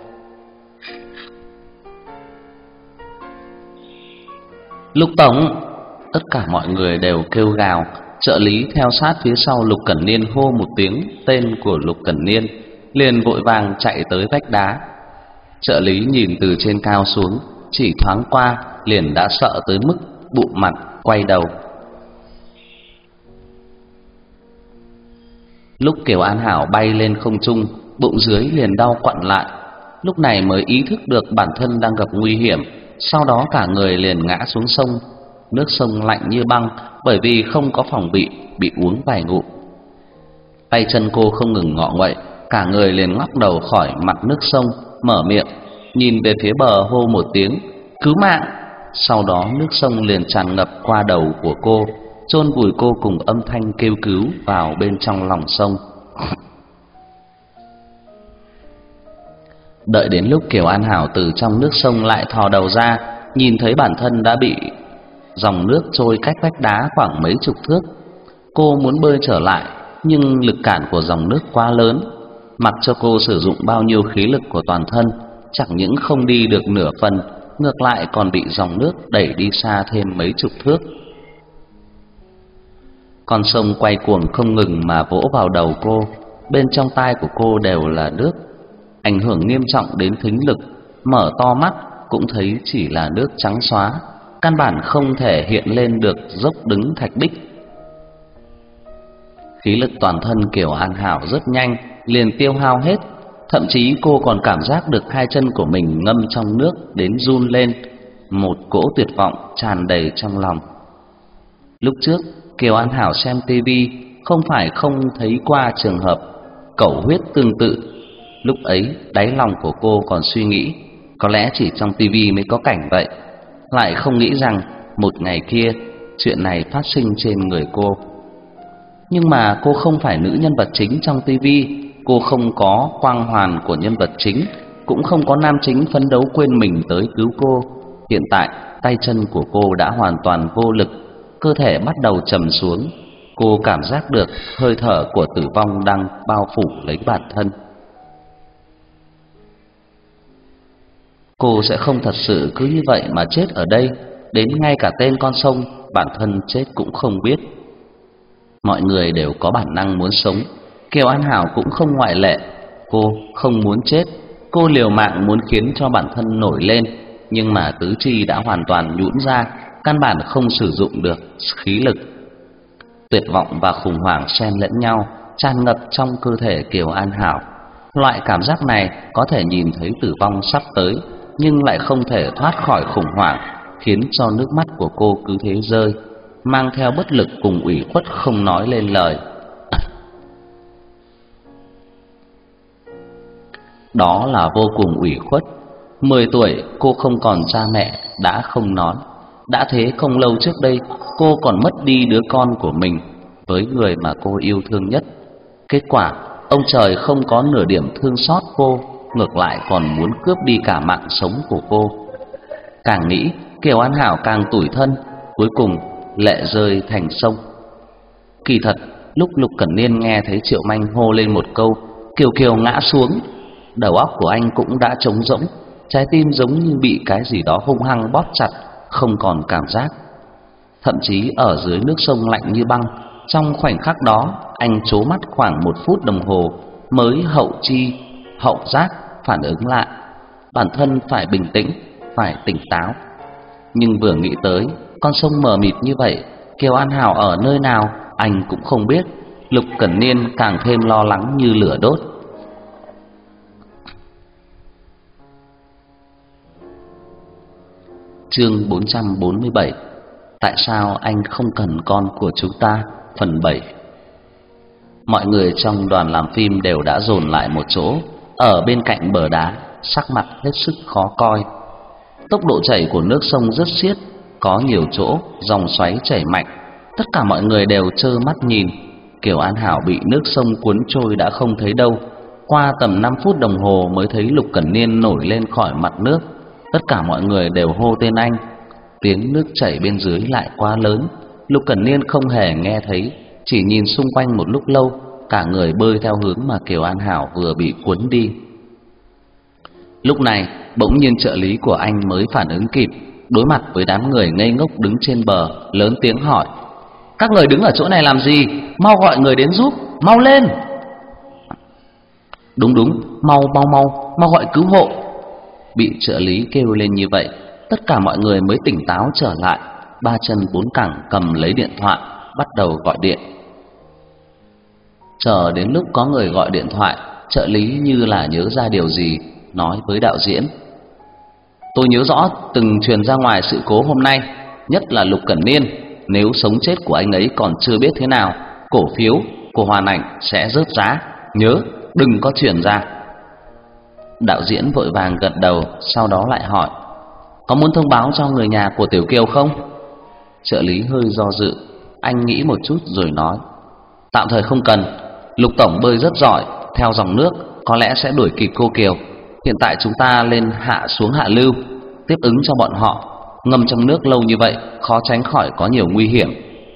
Lục tổng. Tất cả mọi người đều kêu gào. Trợ lý theo sát phía sau Lục Cẩn Niên hô một tiếng tên của Lục Cẩn Niên, liền vội vàng chạy tới vách đá. Trợ lý nhìn từ trên cao xuống, chỉ thoáng qua liền đã sợ tới mức bụng mặt quay đầu. Lúc Kiều An Hảo bay lên không trung, bụng dưới liền đau quặn lại, lúc này mới ý thức được bản thân đang gặp nguy hiểm. Sau đó cả người liền ngã xuống sông. Nước sông lạnh như băng, bởi vì không có phòng bị uống vài ngụm. Tay chân cô không ngừng ngọ nguậy, cả người liền ngóc đầu khỏi mặt nước sông, mở miệng nhìn về phía bờ hô một tiếng cứu mạng. Sau đó nước sông liền tràn ngập qua đầu của cô, chôn vùi cô cùng âm thanh kêu cứu vào bên trong lòng sông. Đợi đến lúc Kiều An Hảo từ trong nước sông lại thò đầu ra, nhìn thấy bản thân đã bị dòng nước trôi cách vách đá khoảng mấy chục thước. Cô muốn bơi trở lại, nhưng lực cản của dòng nước quá lớn, mặc cho cô sử dụng bao nhiêu khí lực của toàn thân, chẳng những không đi được nửa phần, ngược lại còn bị dòng nước đẩy đi xa thêm mấy chục thước. Con sông quay cuồng không ngừng mà vỗ vào đầu cô, bên trong tai của cô đều là nước, ảnh hưởng nghiêm trọng đến thính lực. Mở to mắt cũng thấy chỉ là nước trắng xóa, căn bản không thể hiện lên được dốc đứng thạch bích. Khí lực toàn thân Kiều An Hảo rất nhanh liền tiêu hao hết, thậm chí cô còn cảm giác được hai chân của mình ngâm trong nước đến run lên, một cỗ tuyệt vọng tràn đầy trong lòng. Lúc trước Kiều An Hảo xem tivi không phải không thấy qua trường hợp cẩu huyết tương tự. Lúc ấy đáy lòng của cô còn suy nghĩ có lẽ chỉ trong tivi mới có cảnh vậy, lại không nghĩ rằng một ngày kia chuyện này phát sinh trên người cô. Nhưng mà cô không phải nữ nhân vật chính trong tivi, cô không có quang hoàn của nhân vật chính, cũng không có nam chính phấn đấu quên mình tới cứu cô. Hiện tại tay chân của cô đã hoàn toàn vô lực, cơ thể bắt đầu trầm xuống. Cô cảm giác được hơi thở của tử vong đang bao phủ lấy bản thân. Cô sẽ không thật sự cứ như vậy mà chết ở đây, đến ngay cả tên con sông bản thân chết cũng không biết. Mọi người đều có bản năng muốn sống, Kiều An Hảo cũng không ngoại lệ. Cô không muốn chết, cô liều mạng muốn khiến cho bản thân nổi lên, nhưng mà tứ chi đã hoàn toàn nhũn ra, căn bản không sử dụng được khí lực. Tuyệt vọng và khủng hoảng xen lẫn nhau, tràn ngập trong cơ thể Kiều An Hảo. Loại cảm giác này có thể nhìn thấy tử vong sắp tới, nhưng lại không thể thoát khỏi khủng hoảng, khiến cho nước mắt của cô cứ thế rơi, mang theo bất lực cùng ủy khuất không nói lên lời. Đó là vô cùng ủy khuất. 10 tuổi cô không còn cha mẹ, đã không nói. Đã thế không lâu trước đây cô còn mất đi đứa con của mình, với người mà cô yêu thương nhất. Kết quả ông trời không có nửa điểm thương xót cô, ngược lại còn muốn cướp đi cả mạng sống của cô. Càng nghĩ Kiều An Hảo càng tủi thân, cuối cùng lệ rơi thành sông. Kỳ thật lúc Lục Cẩn Niên nghe thấy Triệu Manh hô lên một câu Kiều Kiều ngã xuống, đầu óc của anh cũng đã trống rỗng, trái tim giống như bị cái gì đó hung hăng bóp chặt, không còn cảm giác. Thậm chí ở dưới nước sông lạnh như băng, trong khoảnh khắc đó anh trố mắt khoảng 1 phút đồng hồ mới hậu giác phản ứng lại, bản thân phải bình tĩnh, phải tỉnh táo. Nhưng vừa nghĩ tới con sông mờ mịt như vậy, Kiều An Hảo ở nơi nào anh cũng không biết, Lục Cẩn Niên càng thêm lo lắng như lửa đốt. Chương 447. Tại sao anh không cần con của chúng ta? Phần 7. Mọi người trong đoàn làm phim đều đã dồn lại một chỗ, ở bên cạnh bờ đá, sắc mặt hết sức khó coi. Tốc độ chảy của nước sông rất xiết, có nhiều chỗ dòng xoáy chảy mạnh, Tất cả mọi người đều trơ mắt nhìn. Kiều An Hảo bị nước sông cuốn trôi đã không thấy đâu. Qua tầm 5 phút đồng hồ mới thấy Lục Cẩn Niên nổi lên khỏi mặt nước. Tất cả mọi người đều hô tên anh. Tiếng nước chảy bên dưới lại quá lớn, Lục Cẩn Niên không hề nghe thấy, chỉ nhìn xung quanh một lúc lâu, cả người bơi theo hướng mà Kiều An Hảo vừa bị cuốn đi. Lúc này, bỗng nhiên trợ lý của anh mới phản ứng kịp, đối mặt với đám người ngây ngốc đứng trên bờ, lớn tiếng hỏi: "Các người đứng ở chỗ này làm gì? Mau gọi người đến giúp, mau lên!" Đúng, mau gọi cứu hộ. Bị trợ lý kêu lên như vậy, tất cả mọi người mới tỉnh táo trở lại, ba chân bốn cẳng cầm lấy điện thoại, bắt đầu gọi điện. Chờ đến lúc có người gọi điện thoại, trợ lý như là nhớ ra điều gì, nói với đạo diễn: "Tôi nhớ rõ từng truyền ra ngoài sự cố hôm nay, nhất là Lục Cẩn Niên, nếu sống chết của anh ấy còn chưa biết thế nào, cổ phiếu của Hoàn Ảnh sẽ rớt giá, nhớ đừng có truyền ra." Đạo diễn vội vàng gật đầu, sau đó lại hỏi: "Có muốn thông báo cho người nhà của Tiểu Kiều không?" Trợ lý hơi do dự, anh nghĩ một chút rồi nói: "Tạm thời không cần, Lục tổng bơi rất giỏi, theo dòng nước có lẽ sẽ đuổi kịp cô Kiều. Hiện tại chúng ta lên hạ xuống hạ lưu, tiếp ứng cho bọn họ. Ngâm trong nước lâu như vậy, khó tránh khỏi có nhiều nguy hiểm."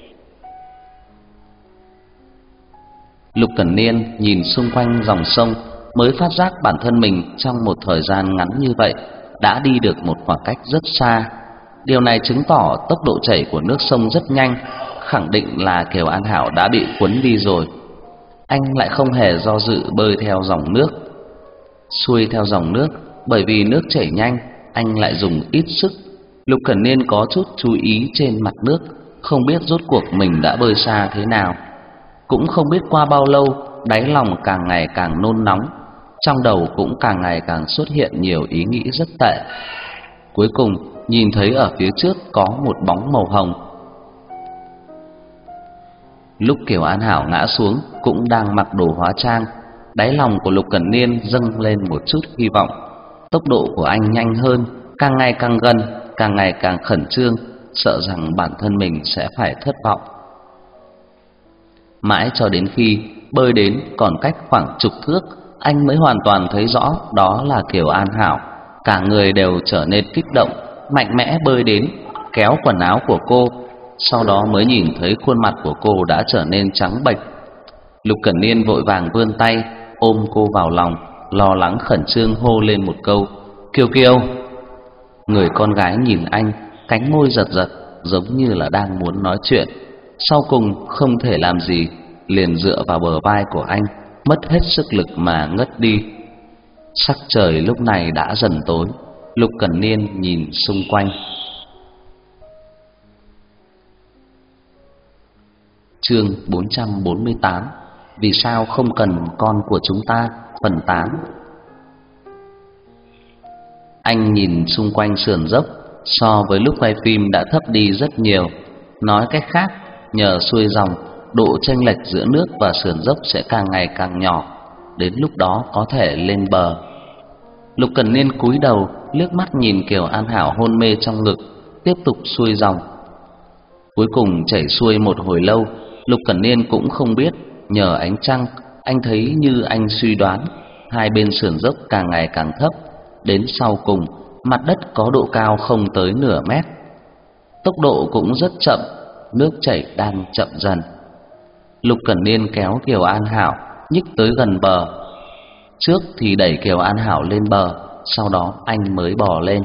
Lục Cẩn Niên nhìn xung quanh dòng sông, mới phát giác bản thân mình trong một thời gian ngắn như vậy đã đi được một khoảng cách rất xa. Điều này chứng tỏ tốc độ chảy của nước sông rất nhanh, khẳng định là Kiều An Hảo đã bị cuốn đi rồi. Anh lại không hề do dự bơi theo dòng nước. Xuôi theo dòng nước, bởi vì nước chảy nhanh, anh lại dùng ít sức. Lục Cẩn Niên có chút chú ý trên mặt nước, không biết rốt cuộc mình đã bơi xa thế nào. Cũng không biết qua bao lâu, đáy lòng càng ngày càng nôn nóng, trong đầu cũng càng ngày càng xuất hiện nhiều ý nghĩ rất tệ. Cuối cùng nhìn thấy ở phía trước có một bóng màu hồng. Lúc Kiều An Hảo ngã xuống cũng đang mặc đồ hóa trang, đáy lòng của Lục Cẩn Niên dâng lên một chút hy vọng. Tốc độ của anh nhanh hơn, càng ngày càng gần, càng ngày càng khẩn trương, sợ rằng bản thân mình sẽ phải thất vọng. Mãi cho đến khi bơi đến còn cách khoảng chục thước, anh mới hoàn toàn thấy rõ đó là Kiều An Hảo. Cả người đều trở nên kích động, mạnh mẽ bơi đến, kéo quần áo của cô, sau đó mới nhìn thấy khuôn mặt của cô đã trở nên trắng bệch. Lục Cẩn Niên vội vàng vươn tay ôm cô vào lòng, lo lắng khẩn trương hô lên một câu: "Kiều Kiều!" Người con gái nhìn anh, cánh môi giật giật, giống như là đang muốn nói chuyện. Sau cùng không thể làm gì, liền dựa vào bờ vai của anh, mất hết sức lực mà ngất đi. Sắc trời lúc này đã dần tối, Lục Cẩn Niên nhìn xung quanh. Chương 448: Vì sao không cần con của chúng ta, phần 8. Anh nhìn xung quanh sườn dốc, so với lúc quay phim đã thấp đi rất nhiều. Nói cách khác, nhờ xuôi dòng, độ chênh lệch giữa nước và sườn dốc sẽ càng ngày càng nhỏ, đến lúc đó có thể lên bờ. Lục Cẩn Niên cúi đầu, liếc mắt nhìn Kiều An Hảo hôn mê trong ngực, tiếp tục xuôi dòng. Cuối cùng chảy xuôi một hồi lâu, Lục Cẩn Niên cũng không biết, nhờ ánh trăng, anh thấy như anh suy đoán, hai bên sườn dốc càng ngày càng thấp, đến sau cùng, mặt đất có độ cao không tới nửa mét. Tốc độ cũng rất chậm, nước chảy đang chậm dần. Lục Cẩn Niên kéo Kiều An Hảo nhích tới gần bờ. Trước thì đẩy Kiều An Hảo lên bờ, sau đó anh mới bò lên.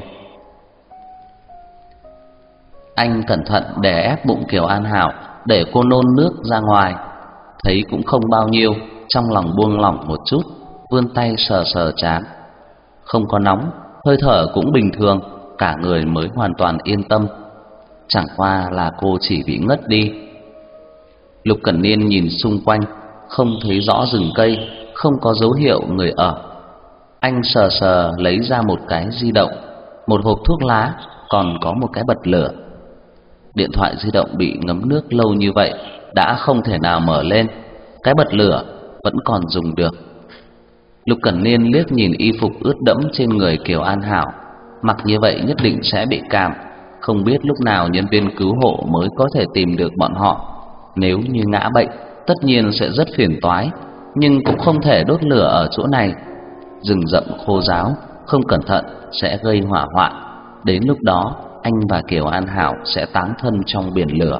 Anh cẩn thận đè ép bụng Kiều An Hảo để cô nôn nước ra ngoài. Thấy cũng không bao nhiêu, trong lòng buông lỏng một chút, vươn tay sờ sờ trán. Không có nóng, hơi thở cũng bình thường, cả người mới hoàn toàn yên tâm. Chẳng qua là cô chỉ bị ngất đi. Lục Cẩn Niên nhìn xung quanh, không thấy rõ rừng cây, không có dấu hiệu người ở. Anh sờ sờ lấy ra một cái di động, một hộp thuốc lá, còn có một cái bật lửa. Điện thoại di động bị ngấm nước lâu như vậy đã không thể nào mở lên, cái bật lửa vẫn còn dùng được. Lục Cẩn Niên liếc nhìn y phục ướt đẫm trên người Kiều An Hảo, mặc như vậy nhất định sẽ bị cảm, không biết lúc nào nhân viên cứu hộ mới có thể tìm được bọn họ. Nếu như ngã bệnh, tất nhiên sẽ rất phiền toái, nhưng cũng không thể đốt lửa ở chỗ này. Rừng rậm khô ráo, không cẩn thận sẽ gây hỏa hoạn. Đến lúc đó, anh và Kiều An Hảo sẽ táng thân trong biển lửa.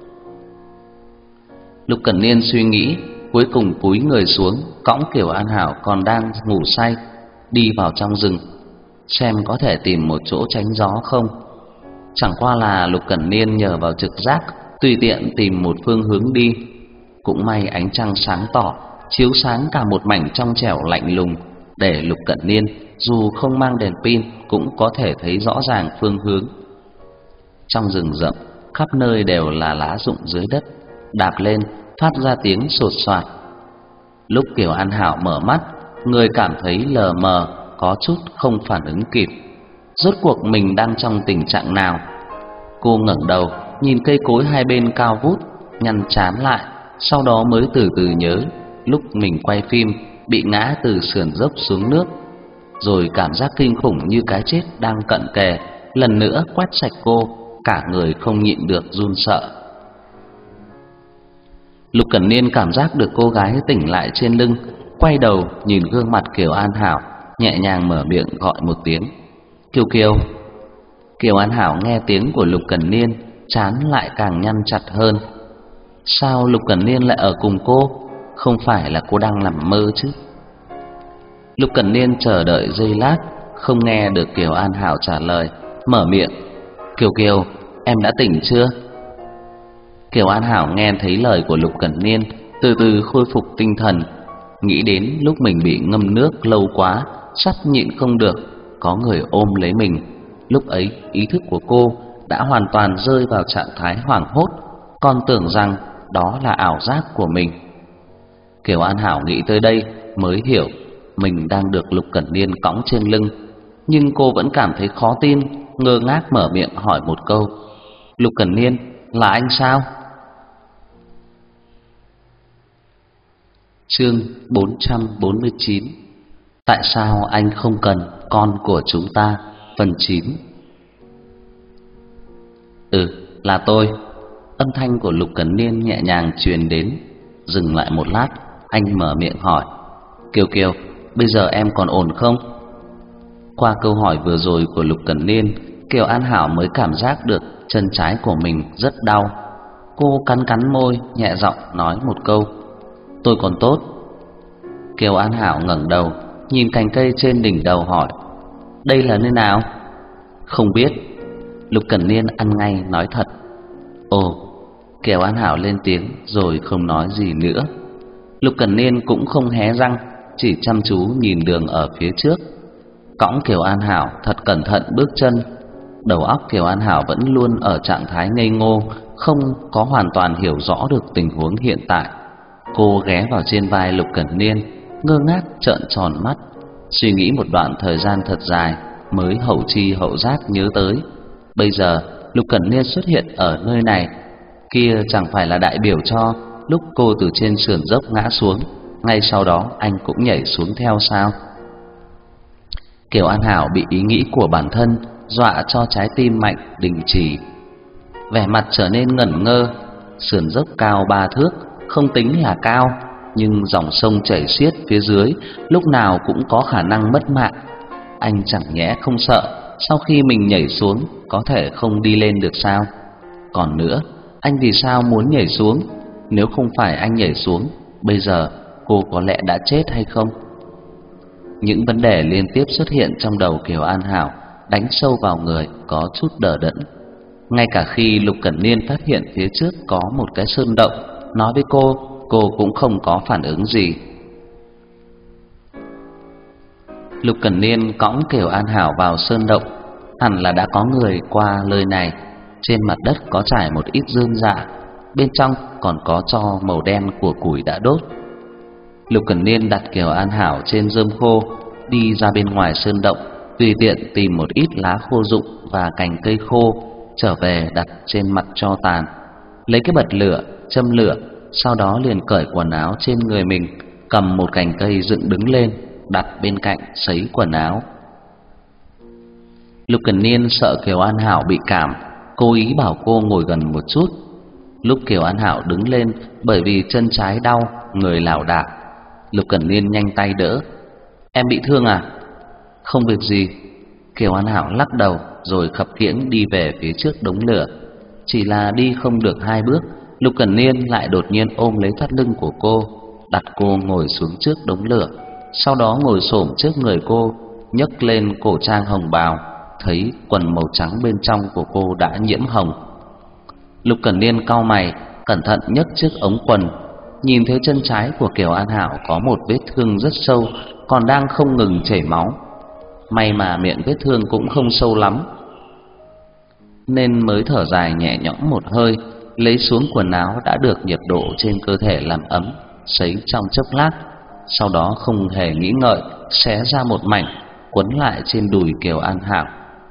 Lục Cẩn Niên suy nghĩ, cuối cùng cúi người xuống, cõng Kiều An Hảo còn đang ngủ say, đi vào trong rừng, xem có thể tìm một chỗ tránh gió không. Chẳng qua là Lục Cẩn Niên nhờ vào trực giác, tùy tiện tìm một phương hướng đi. Cũng may ánh trăng sáng tỏ, chiếu sáng cả một mảnh trong trẻo lạnh lùng, để Lục Cẩn Niên dù không mang đèn pin cũng có thể thấy rõ ràng phương hướng. Trong rừng rậm, khắp nơi đều là lá rụng dưới đất, đạp lên phát ra tiếng sột soạt. Lúc Kiều An Hảo mở mắt, người cảm thấy lờ mờ, có chút không phản ứng kịp. Rốt cuộc mình đang trong tình trạng nào? Cô ngẩng đầu, nhìn cây cối hai bên cao vút, nhăn trán lại, sau đó mới từ từ nhớ lúc mình quay phim bị ngã từ sườn dốc xuống nước, rồi cảm giác kinh khủng như cái chết đang cận kề lần nữa quét sạch cô, cả người không nhịn được run sợ. Lục Cẩn Niên cảm giác được cô gái tỉnh lại trên lưng, quay đầu nhìn gương mặt Kiều An Hảo, nhẹ nhàng mở miệng gọi một tiếng: "Kiều Kiều." Kiều An Hảo nghe tiếng của Lục Cẩn Niên, trán lại càng nhăn chặt hơn. Sao Lục Cẩn Niên lại ở cùng cô? Không phải là cô đang nằm mơ chứ? Lục Cẩn Niên chờ đợi giây lát, không nghe được Kiều An Hảo trả lời, mở miệng: "Kiều Kiều, em đã tỉnh chưa?" Kiều An Hảo nghe thấy lời của Lục Cẩn Niên, từ từ khôi phục tinh thần, nghĩ đến lúc mình bị ngâm nước lâu quá, sắp nhịn không được, có người ôm lấy mình. Lúc ấy ý thức của cô đã hoàn toàn rơi vào trạng thái hoảng hốt, còn tưởng rằng đó là ảo giác của mình. Kiều An Hảo nghĩ tới đây mới hiểu mình đang được Lục Cẩn Niên cõng trên lưng, nhưng cô vẫn cảm thấy khó tin, ngơ ngác mở miệng hỏi một câu: "Lục Cẩn Niên, là anh sao?" Chương 449: Tại sao anh không cần con của chúng ta? Phần 9. Là tôi. Âm thanh của Lục Cẩn Niên nhẹ nhàng truyền đến. Dừng lại một lát, anh mở miệng hỏi: "Kiều Kiều, bây giờ em còn ổn không?" Qua câu hỏi vừa rồi của Lục Cẩn Niên, Kiều An Hảo mới cảm giác được chân trái của mình rất đau. Cô cắn môi, nhẹ giọng nói một câu: "Tôi còn tốt." Kiều An Hảo ngẩng đầu, nhìn cành cây trên đỉnh đầu hỏi: "Đây là nơi nào?" "Không biết." Lục Cẩn Niên ăn ngay nói thật. "Ồ." Kiều An Hảo lên tiếng rồi không nói gì nữa. Lục Cẩn Niên cũng không hé răng, chỉ chăm chú nhìn đường ở phía trước, cõng Kiều An Hảo thật cẩn thận bước chân. Đầu óc Kiều An Hảo vẫn luôn ở trạng thái ngây ngô, không có hoàn toàn hiểu rõ được tình huống hiện tại. Cô ghé vào trên vai Lục Cẩn Niên, ngơ ngác trợn tròn mắt, suy nghĩ một đoạn thời gian thật dài mới hậu chi hậu giác nhớ tới, bây giờ Lục Cẩn Niên xuất hiện ở nơi này, kia chẳng phải là đại biểu cho lúc cô từ trên sườn dốc ngã xuống, ngay sau đó anh cũng nhảy xuống theo sao? Kiều An Hảo bị ý nghĩ của bản thân dọa cho trái tim mạnh đình chỉ, vẻ mặt trở nên ngẩn ngơ. Sườn dốc cao 3 thước, không tính là cao, nhưng dòng sông chảy xiết phía dưới lúc nào cũng có khả năng mất mạng. Anh chẳng nhẽ không sợ sau khi mình nhảy xuống có thể không đi lên được sao? Còn nữa, anh vì sao muốn nhảy xuống? Nếu không phải anh nhảy xuống, bây giờ cô có lẽ đã chết hay không? Những vấn đề liên tiếp xuất hiện trong đầu Kiều An Hảo, đánh sâu vào người, có chút đờ đẫn. Ngay cả khi Lục Cẩn Niên phát hiện phía trước có một cái sơn động, nói với cô cũng không có phản ứng gì. Lục Cẩn Niên cõng Kiều An Hảo vào sơn động, hẳn là đã có người qua nơi này. Trên mặt đất có trải một ít rơm rạ, bên trong còn có tro màu đen của củi đã đốt. Lục Cẩn Niên đặt Kiều An Hảo trên rơm khô, đi ra bên ngoài sơn động, tùy tiện tìm một ít lá khô rụng và cành cây khô, trở về đặt trên mặt tro tàn, lấy cái bật lửa châm lửa, sau đó liền cởi quần áo trên người mình, cầm một cành cây dựng đứng lên, đặt bên cạnh sấy quần áo. Lục Cẩn Niên sợ Kiều An Hảo bị cảm, cố ý bảo cô ngồi gần một chút. Lúc Kiều An Hảo đứng lên bởi vì chân trái đau, người lảo đảo, Lục Cẩn Niên nhanh tay đỡ. Em bị thương à? Không việc gì. Kiều An Hảo lắc đầu rồi khập khiễng đi về phía trước đống lửa. Chỉ là đi không được 2 bước, Lục Cẩn Niên lại đột nhiên ôm lấy thắt lưng của cô, đặt cô ngồi xuống trước đống lửa, sau đó ngồi xổm trước người cô, nhấc lên cổ trang hồng bào, thấy quần màu trắng bên trong của cô đã nhiễm hồng. Lục Cẩn Niên cau mày, cẩn thận nhấc chiếc ống quần, nhìn thấy chân trái của Kiều An Hảo có một vết thương rất sâu, còn đang không ngừng chảy máu. May mà miệng vết thương cũng không sâu lắm, nên mới thở dài nhẹ nhõm một hơi, lấy xuống quần áo đã được nhiệt độ trên cơ thể làm ấm, sấy trong chốc lát, sau đó không hề nghĩ ngợi xé ra một mảnh, quấn lại trên đùi Kiều An Hảo.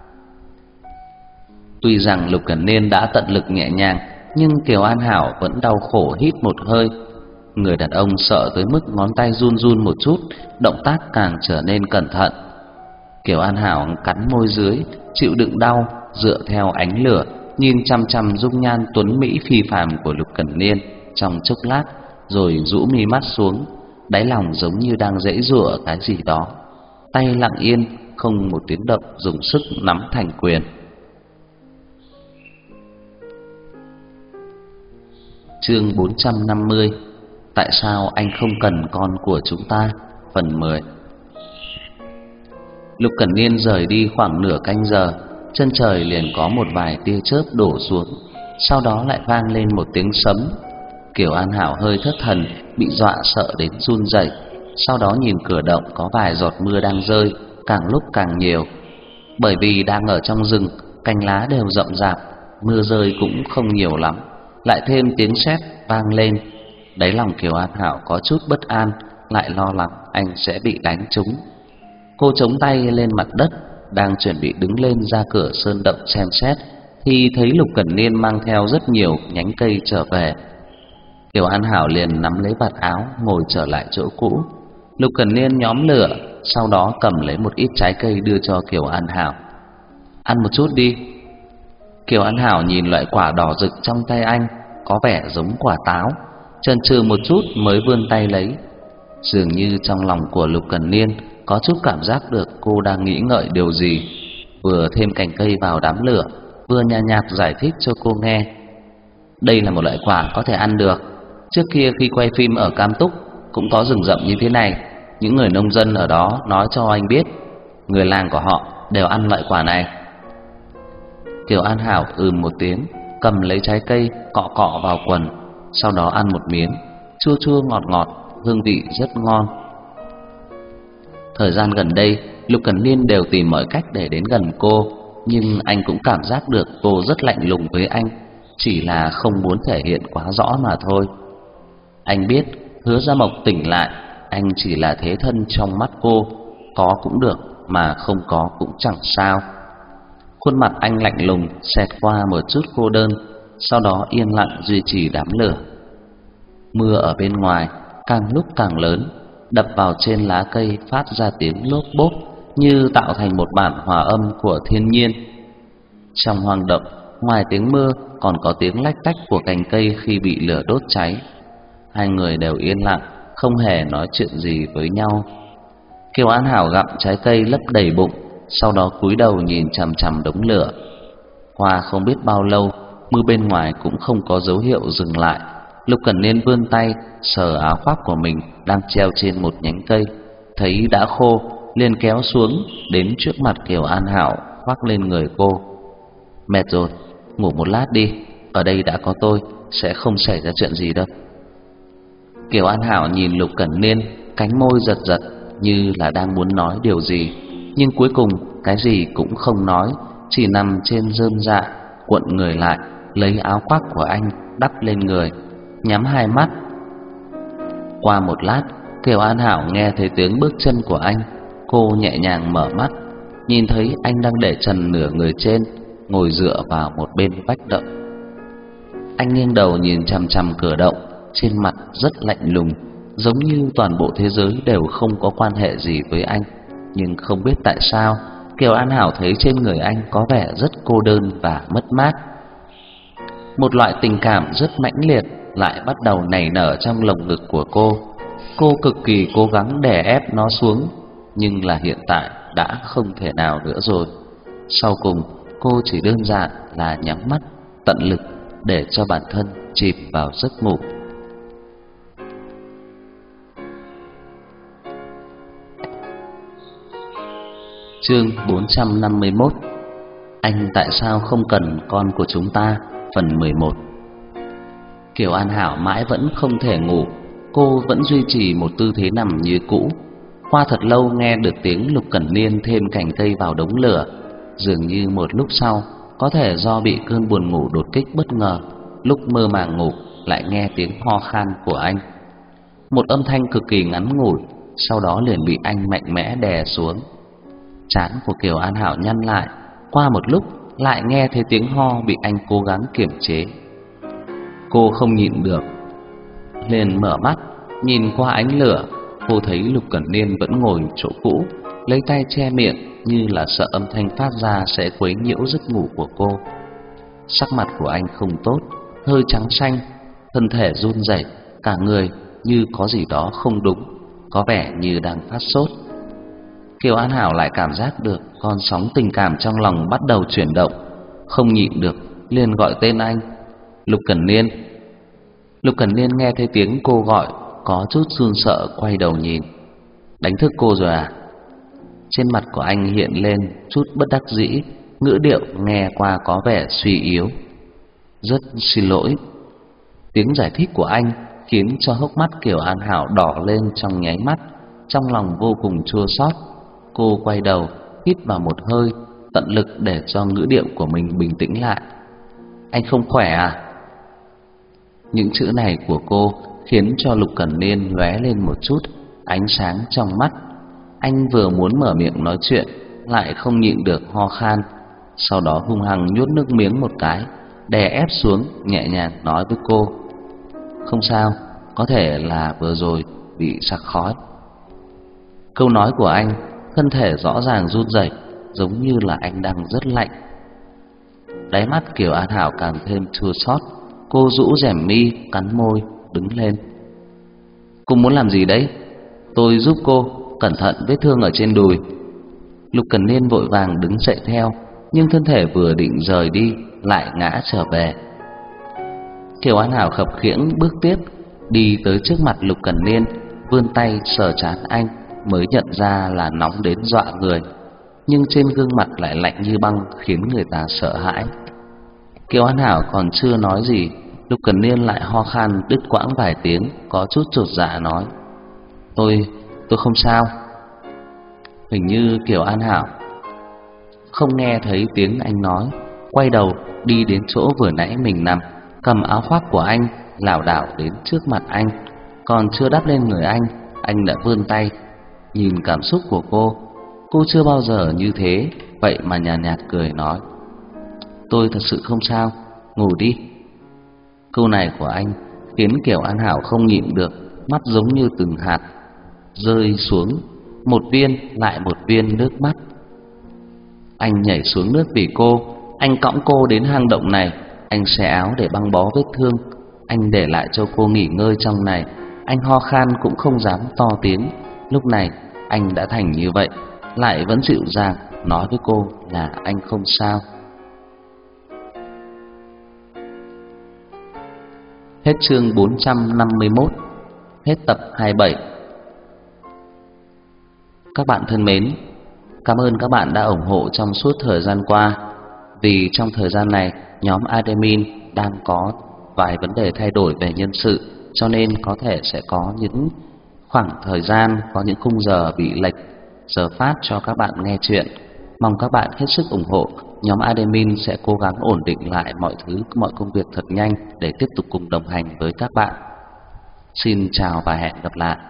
Tuy rằng Lục Cẩn Niên đã tận lực nhẹ nhàng, nhưng Kiều An Hảo vẫn đau khổ hít một hơi. Người đàn ông sợ tới mức ngón tay run run một chút, động tác càng trở nên cẩn thận. Kiều An Hảo cắn môi dưới, chịu đựng đau, dựa theo ánh lửa, nhìn chăm chăm dung nhan tuấn mỹ phi phàm của Lục Cẩn Niên trong chốc lát, rồi rũ mi mắt xuống, đáy lòng giống như đang giãy giụa cái gì đó. Tay lặng yên, không một tiếng động, dùng sức nắm thành quyền. Chương 450. Tại sao anh không cần con của chúng ta? Phần 10. Lục Cẩn Niên rời đi khoảng nửa canh giờ, chân trời liền có một vài tia chớp đổ xuống, sau đó lại vang lên một tiếng sấm. Kiều An Hảo hơi thất thần, bị dọa sợ đến run rẩy. Sau đó nhìn cửa động có vài giọt mưa đang rơi, càng lúc càng nhiều. Bởi vì đang ở trong rừng, cành lá đều rậm rạp, mưa rơi cũng không nhiều lắm, lại thêm tiếng sét vang lên. Đáy lòng Kiều An Hảo có chút bất an, lại lo lắng anh sẽ bị đánh trúng. Cô chống tay lên mặt đất, đang chuẩn bị đứng lên ra cửa sơn động xem xét, thì thấy Lục Cẩn Niên mang theo rất nhiều nhánh cây trở về. Kiều An Hảo liền nắm lấy vạt áo, ngồi trở lại chỗ cũ. Lục Cẩn Niên nhóm lửa, sau đó cầm lấy một ít trái cây đưa cho Kiều An Hảo. Ăn một chút đi. Kiều An Hảo nhìn loại quả đỏ rực trong tay anh, có vẻ giống quả táo, chần chừ một chút mới vươn tay lấy. Dường như trong lòng của Lục Cẩn Niên có chút cảm giác được cô đang nghĩ ngợi điều gì, vừa thêm cành cây vào đám lửa, vừa nhàn nhạt giải thích cho cô nghe. Đây là một loại quả có thể ăn được. Trước kia khi quay phim ở Cam Túc cũng có rừng rậm như thế này, những người nông dân ở đó nói cho anh biết, người làng của họ đều ăn loại quả này. Kiều An Hảo một tiếng, cầm lấy trái cây cọ cọ vào quần, sau đó ăn một miếng, chua chua ngọt ngọt, hương vị rất ngon. Thời gian gần đây, Lục Cẩn Niên đều tìm mọi cách để đến gần cô, nhưng anh cũng cảm giác được cô rất lạnh lùng với anh, chỉ là không muốn thể hiện quá rõ mà thôi. Anh biết Hứa Gia Mộc tỉnh lại, anh chỉ là thế thân trong mắt cô, có cũng được mà không có cũng chẳng sao. Khuôn mặt anh lạnh lùng xẹt qua một chút cô đơn, sau đó yên lặng duy trì đám lửa. Mưa ở bên ngoài càng lúc càng lớn, đập vào trên lá cây phát ra tiếng lốp bốp, như tạo thành một bản hòa âm của thiên nhiên. Trong hoang động, ngoài tiếng mưa còn có tiếng lách tách của cành cây khi bị lửa đốt cháy. Hai người đều yên lặng, không hề nói chuyện gì với nhau. Kiều An Hảo gặm trái cây lấp đầy bụng, sau đó cúi đầu nhìn chằm chằm đống lửa. Qua không biết bao lâu, mưa bên ngoài cũng không có dấu hiệu dừng lại. Lục Cẩn Niên vươn tay sờ áo khoác của mình đang treo trên một nhánh cây, thấy đã khô, liền kéo xuống đến trước mặt Kiều An Hảo, khoác lên người cô. Mệt rồi, ngủ một lát đi, ở đây đã có tôi, sẽ không xảy ra chuyện gì đâu. Kiều An Hảo nhìn Lục Cẩn Niên, cánh môi giật giật như là đang muốn nói điều gì, nhưng cuối cùng cái gì cũng không nói, chỉ nằm trên rơm rạ, cuộn người lại, lấy áo khoác của anh đắp lên người, nhắm hai mắt. Qua một lát, Kiều An Hảo nghe thấy tiếng bước chân của anh, cô nhẹ nhàng mở mắt, nhìn thấy anh đang để trần nửa người trên, ngồi dựa vào một bên vách động. Anh nghiêng đầu nhìn chằm chằm cửa động, trên mặt rất lạnh lùng, giống như toàn bộ thế giới đều không có quan hệ gì với anh. Nhưng không biết tại sao, Kiều An Hảo thấy trên người anh có vẻ rất cô đơn và mất mát. Một loại tình cảm rất mãnh liệt lại bắt đầu nảy nở trong lồng ngực của cô. Cô cực kỳ cố gắng đè ép nó xuống, nhưng là hiện tại đã không thể nào nữa rồi. Sau cùng, cô chỉ đơn giản là nhắm mắt, tận lực để cho bản thân chìm vào giấc ngủ. Chương 451. Anh tại sao không cần con của chúng ta? Phần 11. Kiều An Hảo mãi vẫn không thể ngủ, cô vẫn duy trì một tư thế nằm như cũ. Qua thật lâu nghe được tiếng Lục Cẩn Niên thêm cành cây vào đống lửa. Dường như một lúc sau, có thể do bị cơn buồn ngủ đột kích bất ngờ, lúc mơ màng ngủ lại nghe tiếng ho khan của anh. Một âm thanh cực kỳ ngắn ngủi, sau đó liền bị anh mạnh mẽ đè xuống. Trán của Kiều An Hảo nhăn lại, qua một lúc lại nghe thấy tiếng ho bị anh cố gắng kiềm chế. Cô không nhịn được, liền mở mắt, nhìn qua ánh lửa. Cô thấy Lục Cẩn Niên vẫn ngồi chỗ cũ, lấy tay che miệng như là sợ âm thanh phát ra sẽ quấy nhiễu giấc ngủ của cô. Sắc mặt của anh không tốt, hơi trắng xanh, thân thể run rẩy, cả người như có gì đó không đúng, có vẻ như đang phát sốt. Kiều An Hảo lại cảm giác được con sóng tình cảm trong lòng bắt đầu chuyển động, không nhịn được liền gọi tên anh. Lục Cẩn Niên. Lục Cẩn Niên nghe thấy tiếng cô gọi, có chút run sợ quay đầu nhìn. Đánh thức cô rồi à? Trên mặt của anh hiện lên chút bất đắc dĩ, ngữ điệu nghe qua có vẻ suy yếu. Rất xin lỗi. Tiếng giải thích của anh khiến cho hốc mắt Kiều An Hảo đỏ lên trong nháy mắt, trong lòng vô cùng chua xót. Cô quay đầu, hít vào một hơi, tận lực để cho ngữ điệu của mình bình tĩnh lại. Anh không khỏe à? Những chữ này của cô khiến cho Lục Cẩn Niên lóe lên một chút ánh sáng trong mắt. Anh vừa muốn mở miệng nói chuyện, lại không nhịn được ho khan, sau đó hung hăng nuốt nước miếng một cái, đè ép xuống, nhẹ nhàng nói với cô: không sao, có thể là vừa rồi bị sặc khói. Câu nói của anh, thân thể rõ ràng run rẩy, giống như là anh đang rất lạnh. Đáy mắt Kiều An Hảo càng thêm chua xót. Cô rũ rèm mi, cắn môi, đứng lên. Cô muốn làm gì đấy? Tôi giúp cô, cẩn thận vết thương ở trên đùi. Lục Cẩn Niên vội vàng đứng dậy theo, nhưng thân thể vừa định rời đi lại ngã trở về. Kiều An Hảo khập khiễng bước tiếp, đi tới trước mặt Lục Cẩn Niên, vươn tay sờ trán anh, mới nhận ra là nóng đến dọa người, nhưng trên gương mặt lại lạnh như băng, khiến người ta sợ hãi. Kiều An Hảo còn chưa nói gì, Lục Cẩn Niên lại ho khan đứt quãng vài tiếng, có chút chột dạ nói: Tôi không sao. Hình như Kiều An Hảo không nghe thấy tiếng anh nói, quay đầu đi đến chỗ vừa nãy mình nằm, cầm áo khoác của anh, lảo đảo đến trước mặt anh. Còn chưa đắp lên người anh đã vươn tay. Nhìn cảm xúc của cô chưa bao giờ như thế, vậy mà nhàn nhạt cười nói: Tôi thật sự không sao, ngủ đi. Câu này của anh khiến Kiều An Hảo không nhịn được, mắt giống như từng hạt rơi xuống, một viên lại một viên nước mắt. Anh nhảy xuống nước vì cô, anh cõng cô đến hang động này, anh xẻ áo để băng bó vết thương, anh để lại cho cô nghỉ ngơi trong này, anh ho khan cũng không dám to tiếng. Lúc này anh đã thành như vậy, lại vẫn dịu dàng nói với cô là anh không sao. Hết chương 451. Hết tập 27. Các bạn thân mến, cảm ơn các bạn đã ủng hộ trong suốt thời gian qua. Vì trong thời gian này, nhóm admin đang có vài vấn đề thay đổi về nhân sự, cho nên có thể sẽ có những khoảng thời gian, có những khung giờ bị lệch giờ phát cho các bạn nghe chuyện. Mong các bạn hết sức ủng hộ. Nhóm admin sẽ cố gắng ổn định lại mọi thứ, mọi công việc thật nhanh để tiếp tục cùng đồng hành với các bạn. Xin chào và hẹn gặp lại.